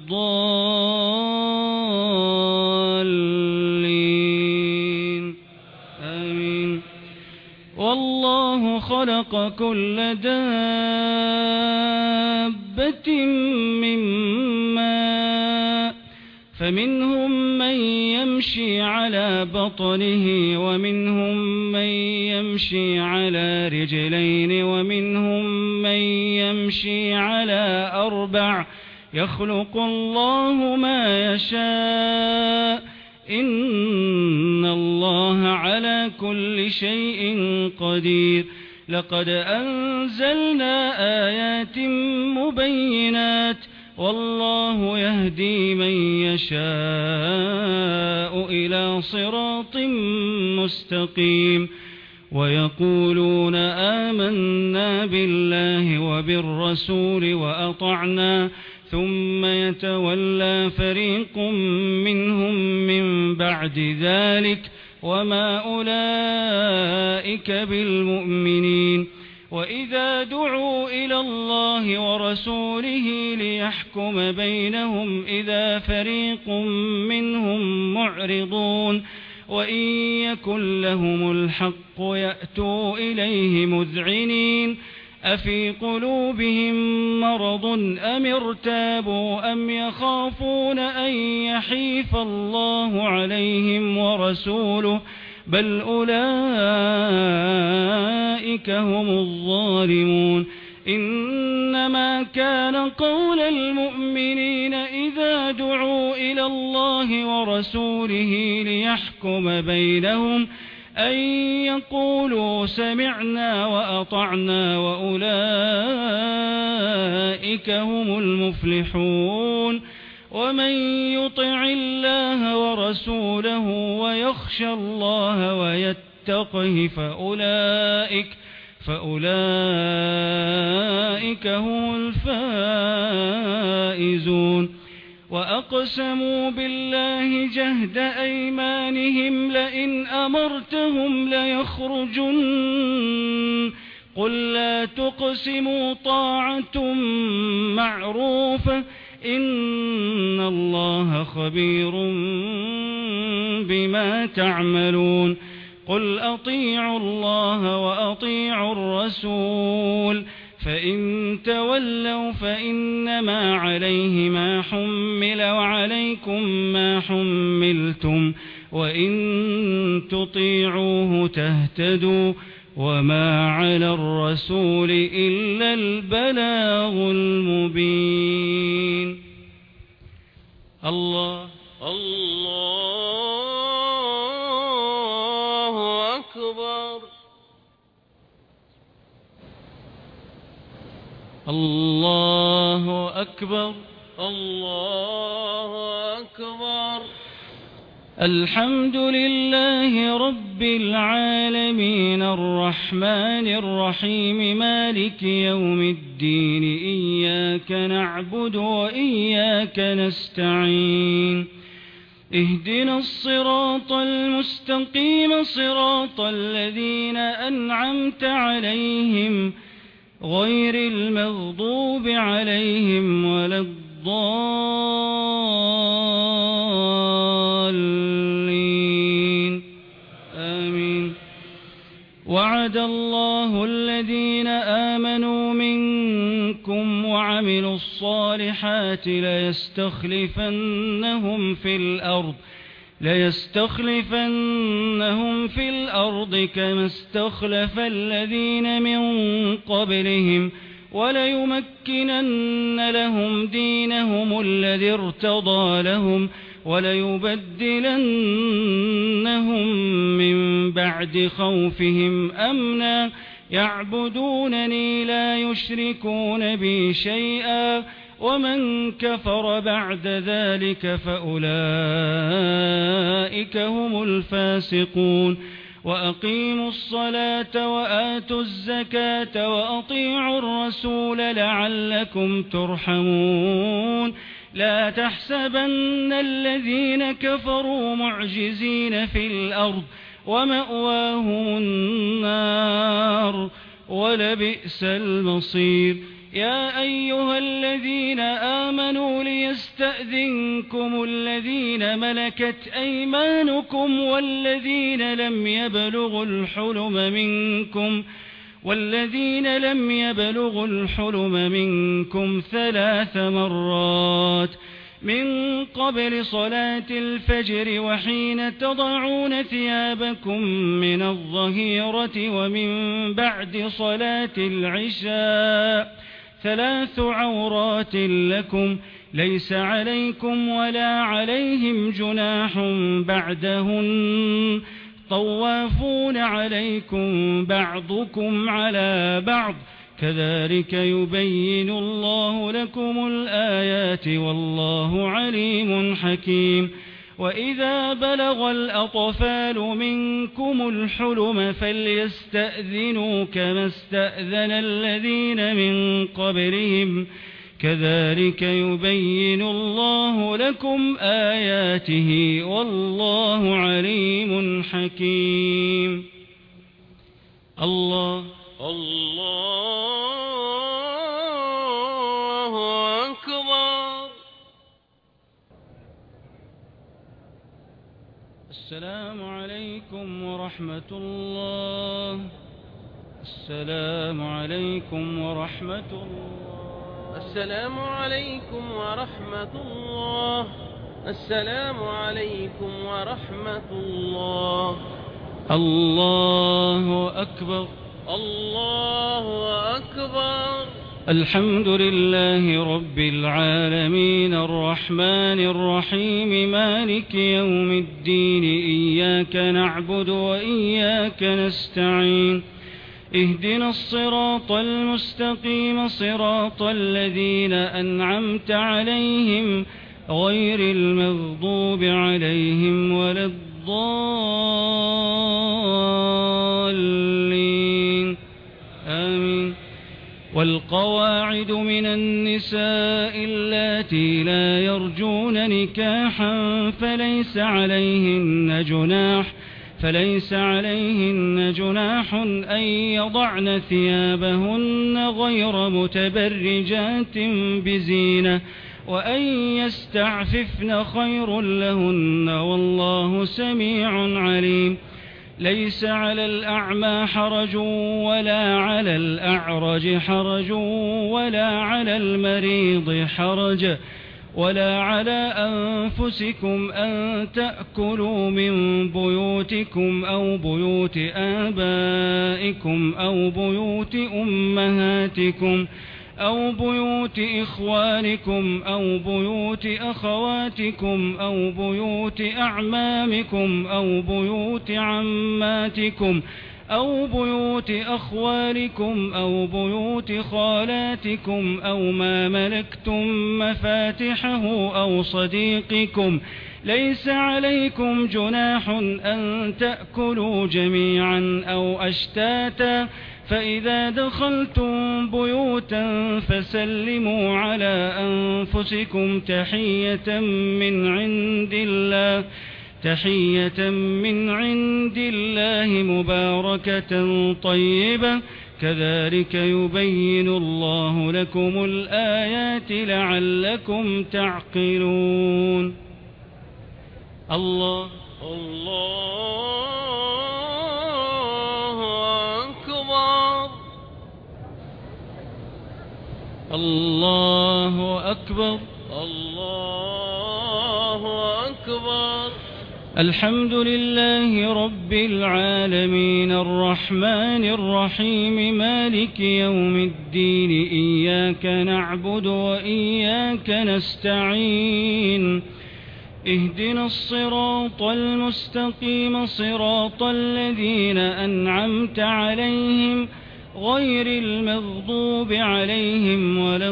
الضالين آمين. والله خلق كل دابة من ماء فمنهم من يمشي على بطنه ومنهم من يمشي على رجلين ومنهم من يمشي على أربع يخلق الله ما يشاء إن الله على كل شيء قدير. لقد أنزلنا آيات مبينات والله يهدي من يشاء إلى صراط مستقيم. ويقولون آمنا بالله وبالرسول وأطعنا ثم يتولى فريق منهم من بعد ذلك وما أولئك بالمؤمنين. وإذا دعوا إلى الله ورسوله ليحكم بينهم إذا فريق منهم معرضون وإن يكن لهم الحق يأتوا إليه مذعنين أفي قلوبهم مرض أم ارتابوا أم يخافون أن يحيف الله عليهم ورسوله بل أولئك هم الظالمون. إنما كان قول المؤمنين إذا دعوا إلى الله ورسوله ليحكم بينهم أن يقولوا سمعنا وأطعنا وأولئك هم المفلحون. ومن يطع الله ورسوله ويخشى الله ويتقه فأولئك فأولئك هم الفائزون. وأقسموا بالله جهد أيمانهم لئن أمرتهم ليخرجن قل لا تقسموا طاعة معروفة إن الله خبير بما تعملون. قل أطيعوا الله وأطيعوا الرسول فإن تولوا فإنما عليه ما حمل وعليكم ما حملتم وإن تطيعوه تهتدوا وما على الرسول إلا البلاغ المبين. الله
الله أكبر.
الله أكبر.
الله أكبر.
الحمد لله رب العالمين الرحمن الرحيم مالك يوم الدين إياك نعبد وإياك نستعين اهدنا الصراط المستقيم صراط الذين أنعمت عليهم غير المغضوب عليهم ولا الضالين آمين. وعد الله الذين آمنوا منكم وعملوا الصالحات ليستخلفنهم في الأرض ليستخلفنهم في الأرض كما استخلف الذين من قبلهم وليمكنن لهم دينهم الذي ارتضى لهم وليبدلنهم من بعد خوفهم أمنا يعبدونني لا يشركون بي شيئا ومن كفر بعد ذلك فأولئك هم الفاسقون. وأقيموا الصلاة وآتوا الزكاة وأطيعوا الرسول لعلكم ترحمون. لا تحسبن الذين كفروا معجزين في الأرض ومأواهم النار ولبئس المصير. يا أيها الذين آمنوا ليستأذنكم الذين ملكت أيمانكم والذين لم يبلغوا الحلم منكم والذين لم يبلغوا الحلم منكم ثلاث مرات من قبل صلاة الفجر وحين تضعون ثيابكم من الظهيرة ومن بعد صلاة العشاء ثلاث عورات لكم ليس عليكم ولا عليهم جناح بعدهن طوافون عليكم بعضكم على بعض كذلك يبين الله لكم الآيات والله عليم حكيم. وإذا بلغ الأطفال منكم الحلم فليستأذنوا كما استأذن الذين من قبلهم كذلك يبين الله لكم آياته والله عليم حكيم. الله
الله أكبر.
السلام عليكم ورحمة الله. السلام عليكم ورحمة الله.
السلام عليكم ورحمة الله. السلام عليكم ورحمة الله.
الله أكبر.
الله أكبر.
الحمد لله رب العالمين الرحمن الرحيم مالك يوم الدين إياك نعبد وإياك نستعين اهدنا الصراط المستقيم صراط الذين أنعمت عليهم غير المغضوب عليهم ولا الضالين آمين. والقواعد من النساء اللاتي لا يرجون نكاحا فليس عليهن جناح فليس عليهن جناح أن يضعن ثيابهن غير متبرجات بزينة وأن يستعففن خير لهن والله سميع عليم. ليس على الأعمى حرج ولا على الأعرج حرج ولا على المريض حرج ولا على أنفسكم أن تأكلوا من بيوتكم أو بيوت آبائكم أو بيوت أمهاتكم أو بيوت إخوانكم أو بيوت أخواتكم أو بيوت أعمامكم أو بيوت عماتكم أو بيوت أخوالكم أو بيوت خالاتكم أو ما ملكتم مفاتحه أو صديقكم ليس عليكم جناح أن تأكلوا جميعا أو أشتاتا فإذا دخلتم بيوتا فسلموا على أنفسكم تحية من عند الله تحية من عند الله مباركة طيبة كذلك يبين الله لكم الآيات لعلكم تعقلون. الله
الله أكبر.
الله أكبر.
الله أكبر.
الحمد لله رب العالمين الرحمن الرحيم مالك يوم الدين إياك نعبد وإياك نستعين اهدنا الصراط المستقيم صراط الذين أنعمت عليهم غير المغضوب عليهم ولا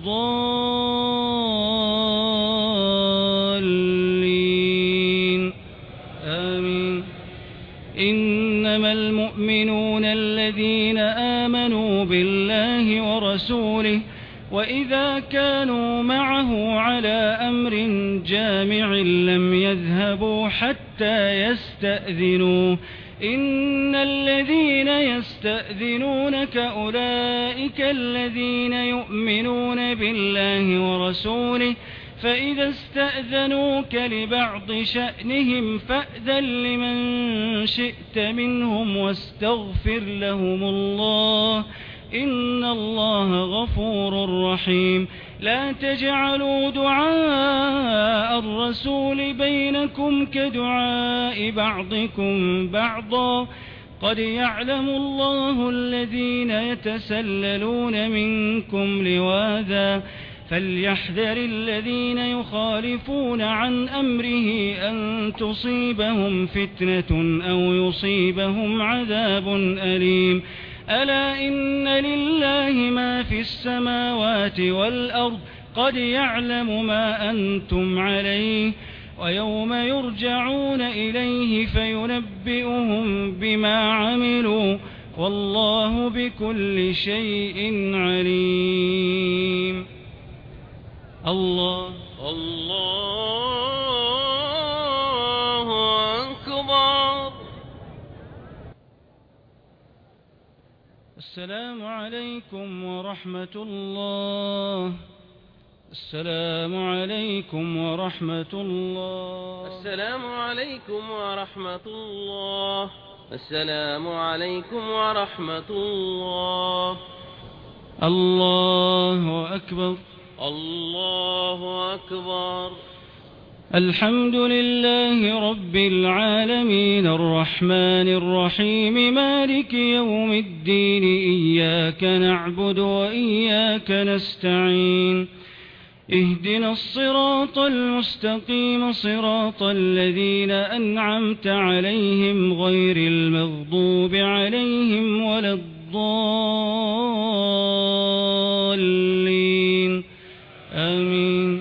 الضالين آمين. إنما المؤمنون الذين آمنوا بالله ورسوله وإذا كانوا معه على أمر جامع لم يذهبوا حتى يستأذنوه إن الذين يستأذنونك أولئك الذين يؤمنون بالله ورسوله فإذا استأذنوك لبعض شأنهم فأذن لمن شئت منهم واستغفر لهم الله إن الله غفور رحيم. لا تجعلوا دعاء الرسول بينكم كدعاء بعضكم بعضا قد يعلم الله الذين يتسللون منكم لواذا فليحذر الذين يخالفون عن أمره أن تصيبهم فتنة أو يصيبهم عذاب أليم. ألا إن لله ما في السماوات والأرض قد يعلم ما أنتم عليه ويوم يرجعون إليه فينبئهم بما عملوا والله بكل شيء عليم. الله
الله أكبر.
السلام عليكم ورحمة الله. السلام عليكم ورحمة الله.
السلام عليكم ورحمة الله. السلام عليكم ورحمة الله.
الله أكبر.
الله أكبر.
الحمد لله رب العالمين الرحمن الرحيم مالك يوم الدين إياك نعبد وإياك نستعين اهدنا الصراط المستقيم صراط الذين أنعمت عليهم غير المغضوب عليهم ولا الضالين آمين.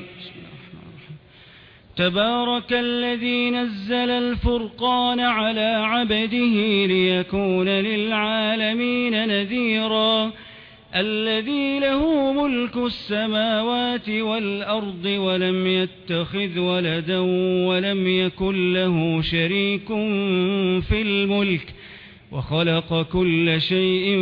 تبارك الذي نزل الفرقان على عبده ليكون للعالمين نذيرا الذي له ملك السماوات والأرض ولم يتخذ ولدا ولم يكن له شريك في الملك وخلق كل شيء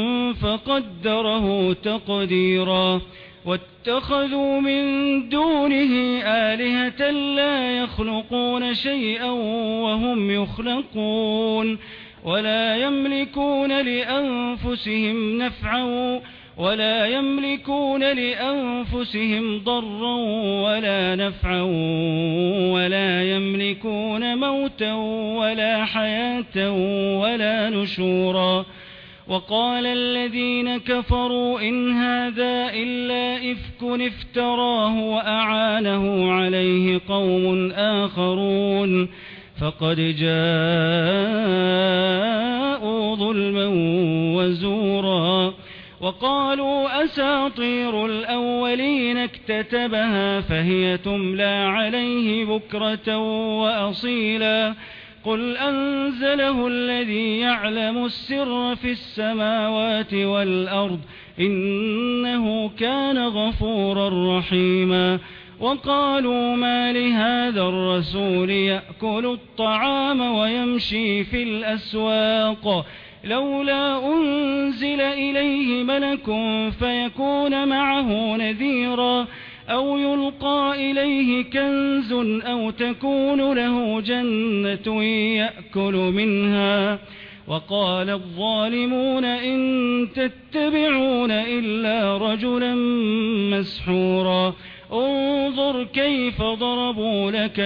فقدره تقديرا واتخذوا من دونه آلهة لا يخلقون شيئا وهم يخلقون ولا يملكون لأنفسهم نفعا ولا يملكون لأنفسهم ضرا ولا نفعا ولا يملكون موتا ولا حياة ولا نشورا. وقال الذين كفروا إن هذا إلا إفك افتراه وأعانه عليه قوم آخرون فقد جاءوا ظلما وزورا. وقالوا أساطير الأولين اكتتبها فهي تملى عليه بكرة وأصيلا قل أنزله الذي يعلم السر في السماوات والأرض إنه كان غفورا رحيما وقالوا ما لهذا الرسول يأكل الطعام ويمشي في الأسواق لولا أنزل إليه ملك فيكون معه نذيرا أو يلقى إليه كنز أو تكون له جنة يأكل منها وقال الظالمون إن تتبعون إلا رجلا مسحورا انظر كيف ضربوا لك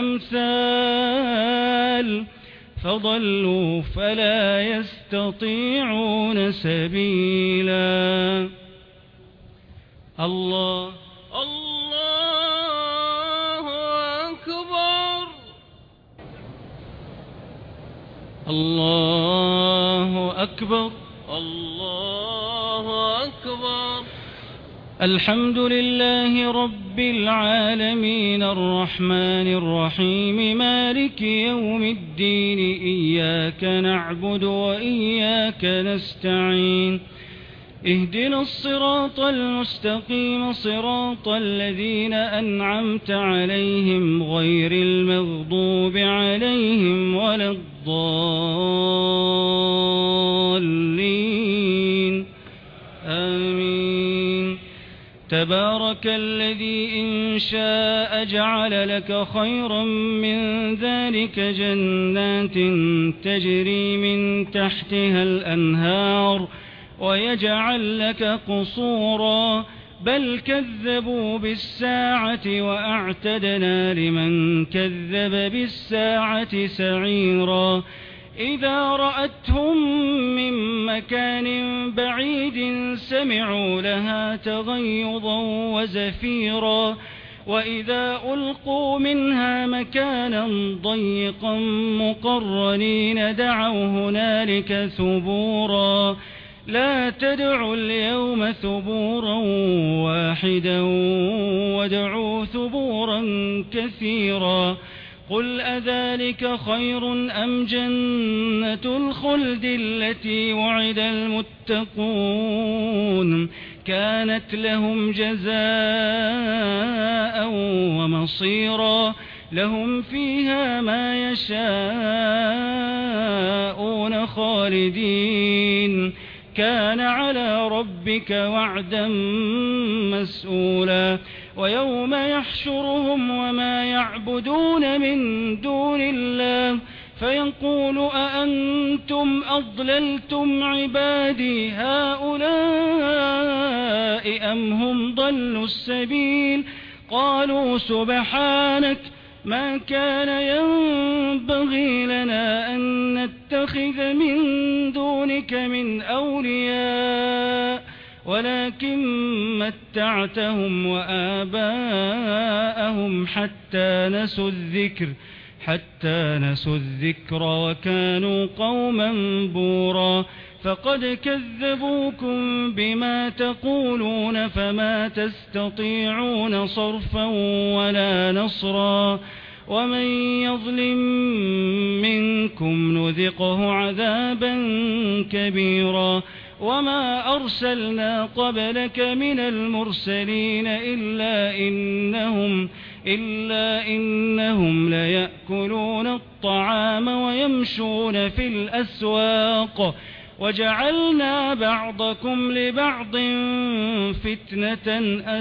الأمثال فضلوا فلا يستطيعون سبيلا. الله
الله أكبر.
الله أكبر.
الله أكبر.
الحمد لله رب العالمين الرحمن الرحيم مالك يوم الدين إياك نعبد وإياك نستعين اهدنا الصراط المستقيم صراط الذين أنعمت عليهم غير المغضوب عليهم ولا الضالين آمين. تبارك الذي إن شاء جعل لك خيرا من ذلك جنات تجري من تحتها الأنهار ويجعل لك قصورا بل كذبوا بالساعة وأعتدنا لمن كذب بالساعة سعيرا إذا رأتهم من مكان بعيد سمعوا لها تغيظا وزفيرا وإذا ألقوا منها مكانا ضيقا مقرنين دعوا هنالك ثبورا لا تدعوا اليوم ثبورا واحدا وادعوا ثبورا كثيرا قل أذلك خير أم جنة الخلد التي وعد المتقون كانت لهم جزاء ومصيرا لهم فيها ما يشاءون خالدين كان على ربك وعدا مسؤولا ويوم يحشرهم وما يعبدون من دون الله فيقول أأنتم أضللتم عبادي هؤلاء أم هم ضلوا السبيل قالوا سبحانك ما كان ينبغي لنا أن نتخذ من دونك من أولياء ولكن متعتهم وآباءهم حتى نسوا الذكر حتى نسوا الذكر وكانوا قوما بورا فقد كذبوكم بما تقولون فما تستطيعون صرفا ولا نصرا ومن يظلم منكم نذقه عذابا كبيرا وما أرسلنا قبلك من المرسلين إلا إنهم إلا إنهم ليأكلون الطعام ويمشون في الأسواق وجعلنا بعضكم لبعض فتنة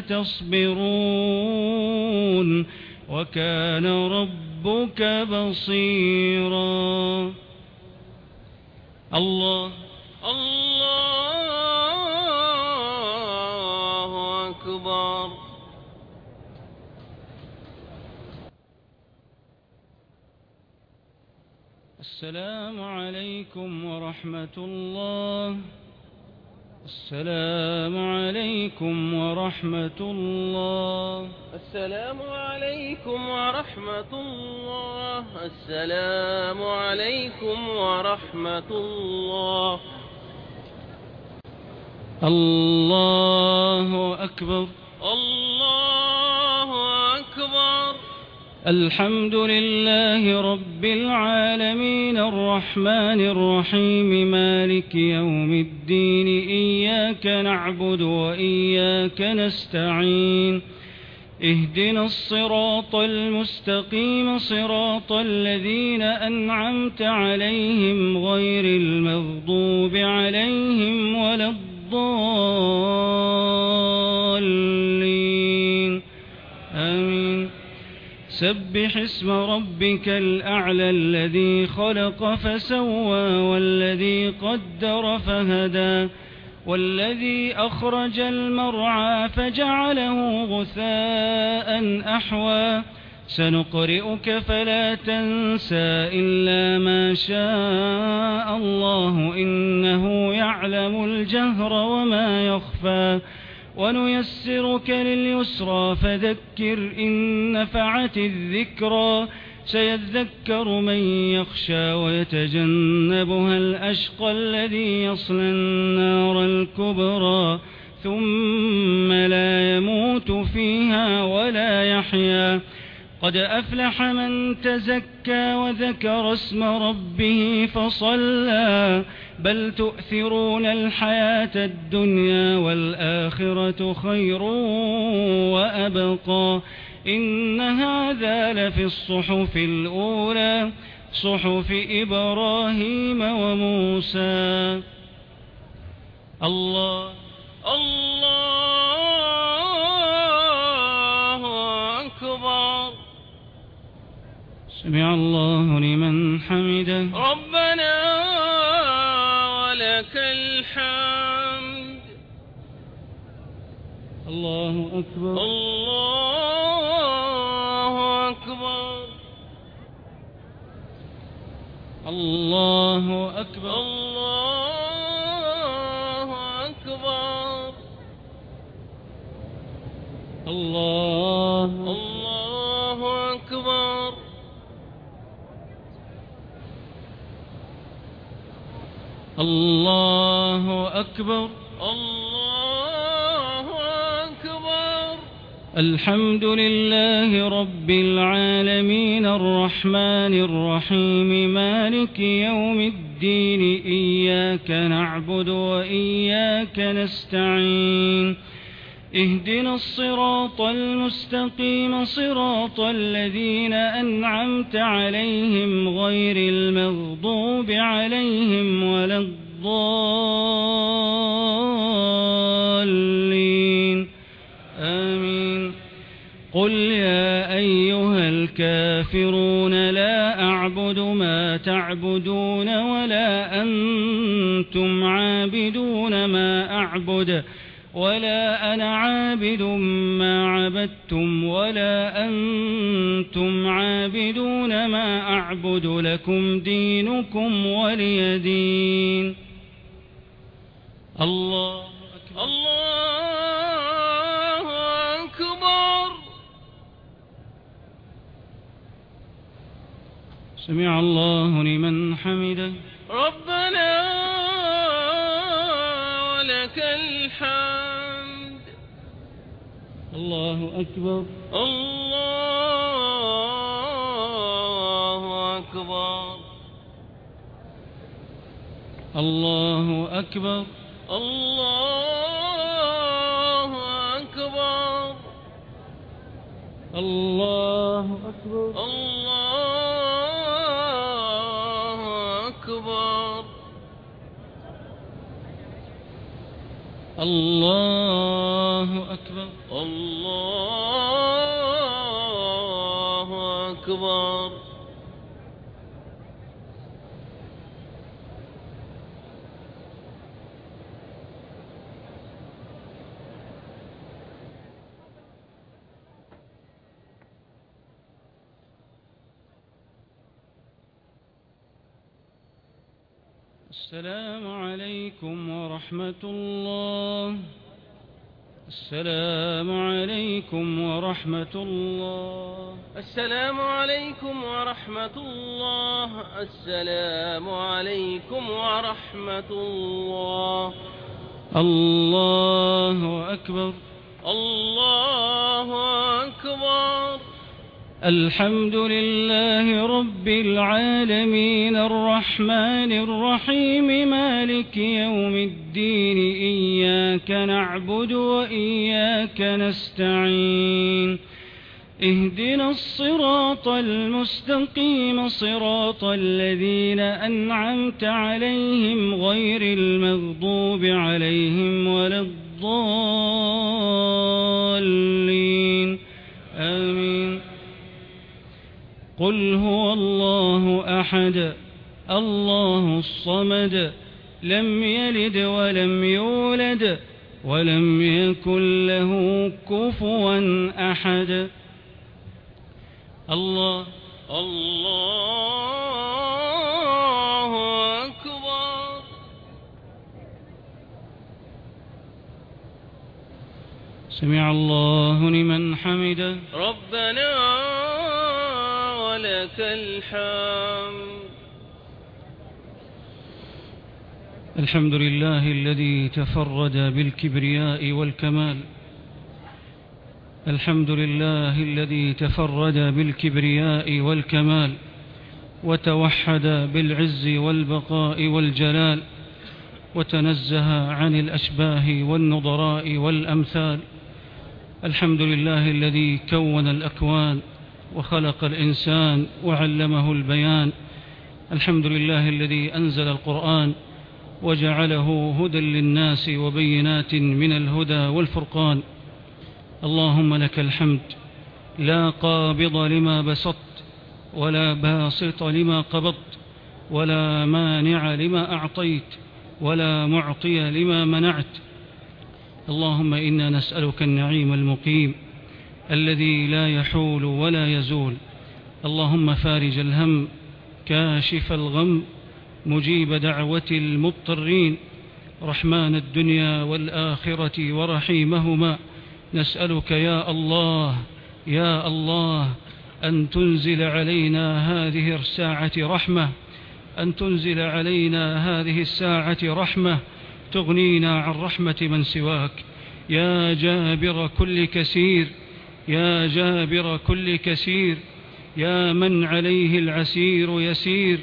أتصبرون وكان ربك بصيرا. الله
الله أكبر.
السلام عليكم ورحمة الله. السلام عليكم ورحمة الله.
السلام عليكم ورحمة الله. السلام عليكم ورحمة الله.
الله أكبر.
الله أكبر.
الحمد لله رب العالمين الرحمن الرحيم مالك يوم الدين إياك نعبد وإياك نستعين اهدنا الصراط المستقيم صراط الذين أنعمت عليهم غير المغضوب عليهم ولا الضالين آمين. سبح اسم ربك الأعلى الذي خلق فسوى والذي قدر فهدى والذي أخرج المرعى فجعله غثاء أحوى سنقرئك فلا تنسى إلا ما شاء الله إنه يعلم الجهر وما يخفى ونيسرك لليسرى فذكر إن نفعت الذكرى سيذكر من يخشى ويتجنبها الأشقى الذي يصلى النار الكبرى ثم لا يموت فيها ولا يحيا قد أفلح من تزكى وذكر اسم ربه فصلى بل تؤثرون الحياة الدنيا والآخرة خير وأبقى إن هذا لفي الصحف الأولى صحف إبراهيم وموسى. الله
الله أكبر.
سمع الله لمن حمده.
ربنا ولك الحمد.
الله أكبر.
الله أكبر.
الله أكبر.
الله أكبر.
الله
الله أكبر.
الله أكبر.
الله أكبر.
الحمد لله رب العالمين الرحمن الرحيم مالك يوم الدين إياك نعبد وإياك نستعين اهدنا الصراط المستقيم صراط الذين أنعمت عليهم غير المغضوب عليهم ولا الضالين آمين. قل يا أيها الكافرون لا أعبد ما تعبدون ولا أنتم عابدون ما أعبد ولا أنا عابد ما عبدتم ولا أنتم عابدون ما أعبد لكم دينكم ولي دين. الله أكبر.
الله أكبر.
سمع الله لمن حمده.
ربنا ولك الحمد.
الله أكبر.
الله أكبر.
الله أكبر.
الله أكبر.
الله أكبر.
الله أكبر.
الله أكبر.
الله أكبر.
السلام عليكم ورحمة الله. السلام عليكم ورحمة الله.
السلام عليكم ورحمة الله. السلام عليكم ورحمة الله.
الله أكبر.
الله أكبر.
الحمد لله رب العالمين الرحمن الرحيم مالك يوم الدين إياك نعبد وإياك نستعين اهدنا الصراط المستقيم صراط الذين أنعمت عليهم غير المغضوب عليهم ولا الضالين آمين. قل هو الله أحد الله الصمد لم يلد ولم يولد ولم يكن له كفوا أحد. الله
الله أكبر.
سمع الله لمن حمده.
ربنا ولك الحمد.
الحمد لله الذي تفرد بالكبرياء والكمال. الحمد لله الذي تفرد بالكبرياء والكمال وتوحد بالعز والبقاء والجلال وتنزه عن الأشباه والنظراء والأمثال. الحمد لله الذي كون الأكوان وخلق الإنسان وعلمه البيان. الحمد لله الذي أنزل القرآن وجعله هدى للناس وبينات من الهدى والفرقان. اللهم لك الحمد لا قابض لما بسطت ولا باسط لما قبضت ولا مانع لما أعطيت ولا معطي لما منعت. اللهم إنا نسألك النعيم المقيم الذي لا يحول ولا يزول. اللهم فارج الهم كاشف الغم مجيب دعوة المضطرين رحمن الدنيا والآخرة ورحيمهما. نسألك يا الله يا الله أن تنزل علينا هذه الساعة رحمة أن تنزل علينا هذه الساعة رحمة تغنينا عن رحمة من سواك. يا جابر كل كسير يا جابر كل كسير يا من عليه العسير يسير.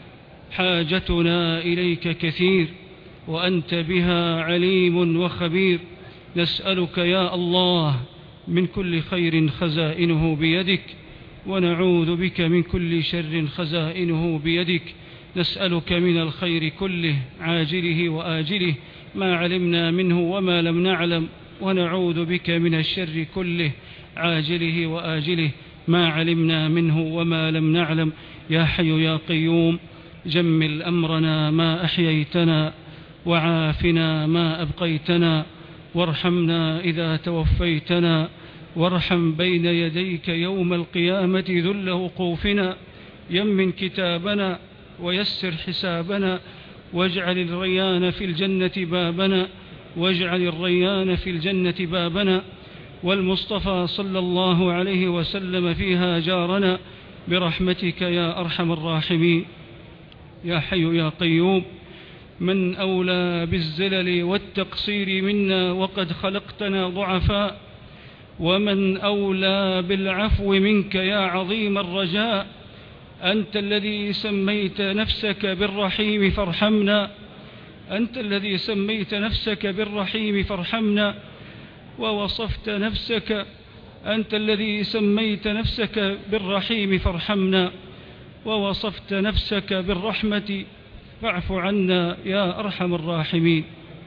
حاجتنا إليك كثير وأنت بها عليم وخبير. نسألك يا الله من كل خير خزائنه بيدك ونعوذ بك من كل شر خزائنه بيدك. نسألك من الخير كله عاجله وآجله ما علمنا منه وما لم نعلم ونعوذ بك من الشر كله عاجله وآجله ما علمنا منه وما لم نعلم. يا حي يا قيوم جمل أمرنا ما أحييتنا وعافنا ما أبقيتنا وارحمنا إذا توفيتنا وارحم بين يديك يوم القيامة ذل وقوفنا. يمن كتابنا ويسر حسابنا واجعل الريان في الجنة بابنا واجعل الريان في الجنة بابنا والمصطفى صلى الله عليه وسلم فيها جارنا برحمتك يا أرحم الراحمين. يا حي يا قيوم من أولى بالزلل والتقصير منا وقد خلقتنا ضعفاء ومن أولى بالعفو منك يا عظيم الرجاء. أنت الذي سميت نفسك بالرحيم فارحمنا أنت الذي سميت نفسك بالرحيم فارحمنا ووصفت نفسك أنت الذي سميت نفسك بالرحيم فارحمنا ووصفت نفسك بالرحمة فاعف عنا يا أرحم الراحمين.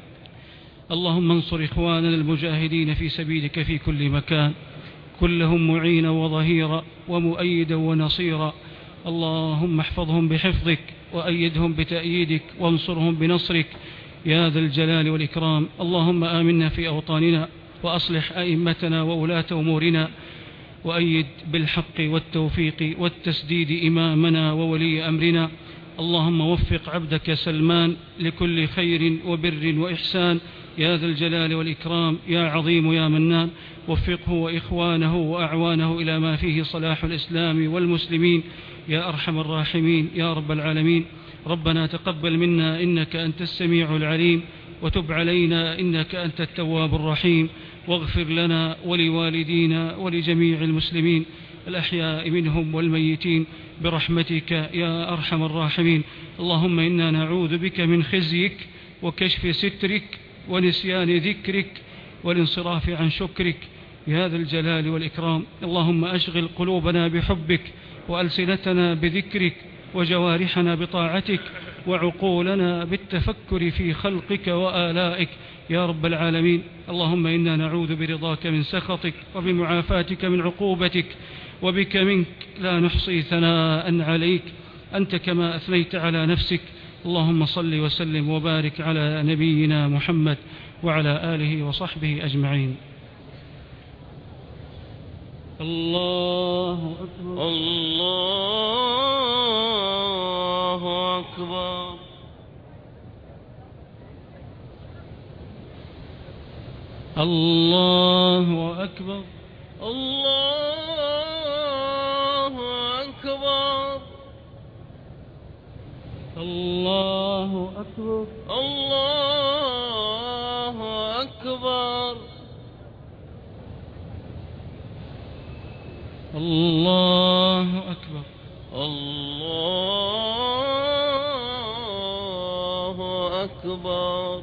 اللهم انصر إخواننا المجاهدين في سبيلك في كل مكان كلهم معينا وظهيرا ومؤيدا ونصيرا. اللهم احفظهم بحفظك وأيدهم بتأييدك وانصرهم بنصرك يا ذا الجلال والإكرام. اللهم آمنا في أوطاننا وأصلح أئمتنا وولاة أمورنا وأيد بالحق والتوفيق والتسديد إمامنا وولي أمرنا. اللهم وفق عبدك سلمان لكل خير وبر وإحسان يا ذا الجلال والإكرام يا عظيم يا منان. وفقه وإخوانه وأعوانه إلى ما فيه صلاح الإسلام والمسلمين يا أرحم الراحمين يا رب العالمين. ربنا تقبل منا إنك أنت السميع العليم وتب علينا إنك أنت التواب الرحيم، واغفر لنا ولوالدينا ولجميع المسلمين الأحياء منهم والميتين برحمتك يا أرحم الراحمين. اللهم إنا نعوذ بك من خزيك وكشف سترك ونسيان ذكرك والانصراف عن شكرك بهذا الجلال والإكرام. اللهم أشغل قلوبنا بحبك وألسنتنا بذكرك وجوارحنا بطاعتك وعقولنا بالتفكر في خلقك وآلائك يا رب العالمين. اللهم إنا نعوذ برضاك من سخطك وبمعافاتك من عقوبتك، وبك منك لا نحصي ثناء عليك أنت كما أثنيت على نفسك. اللهم صل وسلم وبارك على نبينا محمد وعلى آله وصحبه أجمعين. الله أكبر
الله أكبر
الله أكبر
الله أكبر
الله أكبر
الله أكبر
الله أكبر
الله أكبر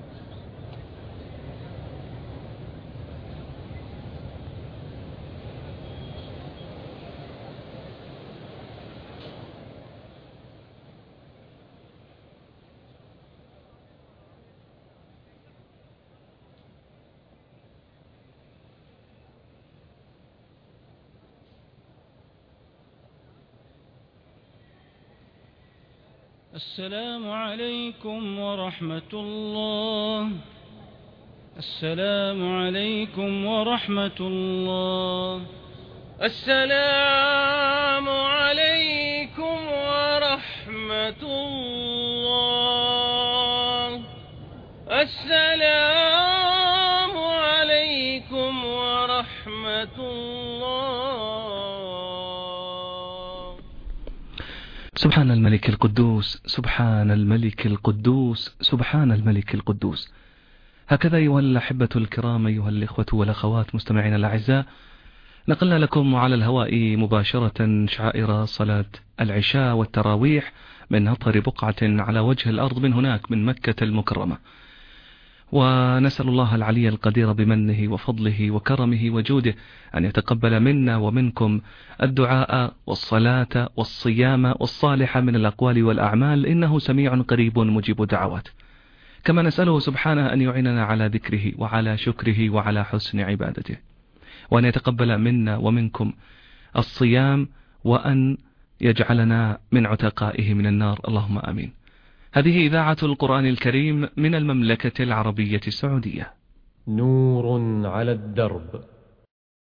السلام عليكم ورحمة الله. السلام عليكم ورحمة الله.
السلام عليكم ورحمة الله. السلام عليكم ورحمة الله.
سبحان الملك القدوس، سبحان الملك القدوس، سبحان الملك القدوس. هكذا أيها الأحبة الكرام، أيها الإخوة والأخوات مستمعين الأعزاء، نقلنا لكم على الهواء مباشرة شعائر صلاة العشاء والتراويح من أطهر بقعة على وجه الأرض من هناك من مكة المكرمة، ونسأل الله العلي القدير بمنه وفضله وكرمه وجوده أن يتقبل منا ومنكم الدعاء والصلاة والصيام والصالح من الأقوال والأعمال، إنه سميع قريب مجيب دعوات. كما نسأله سبحانه أن يعيننا على ذكره وعلى شكره وعلى حسن عبادته، وأن يتقبل منا ومنكم الصيام، وأن يجعلنا من عتقائه من النار، اللهم آمين. هذه إذاعة القرآن الكريم من المملكة العربية السعودية.
نور على الدرب.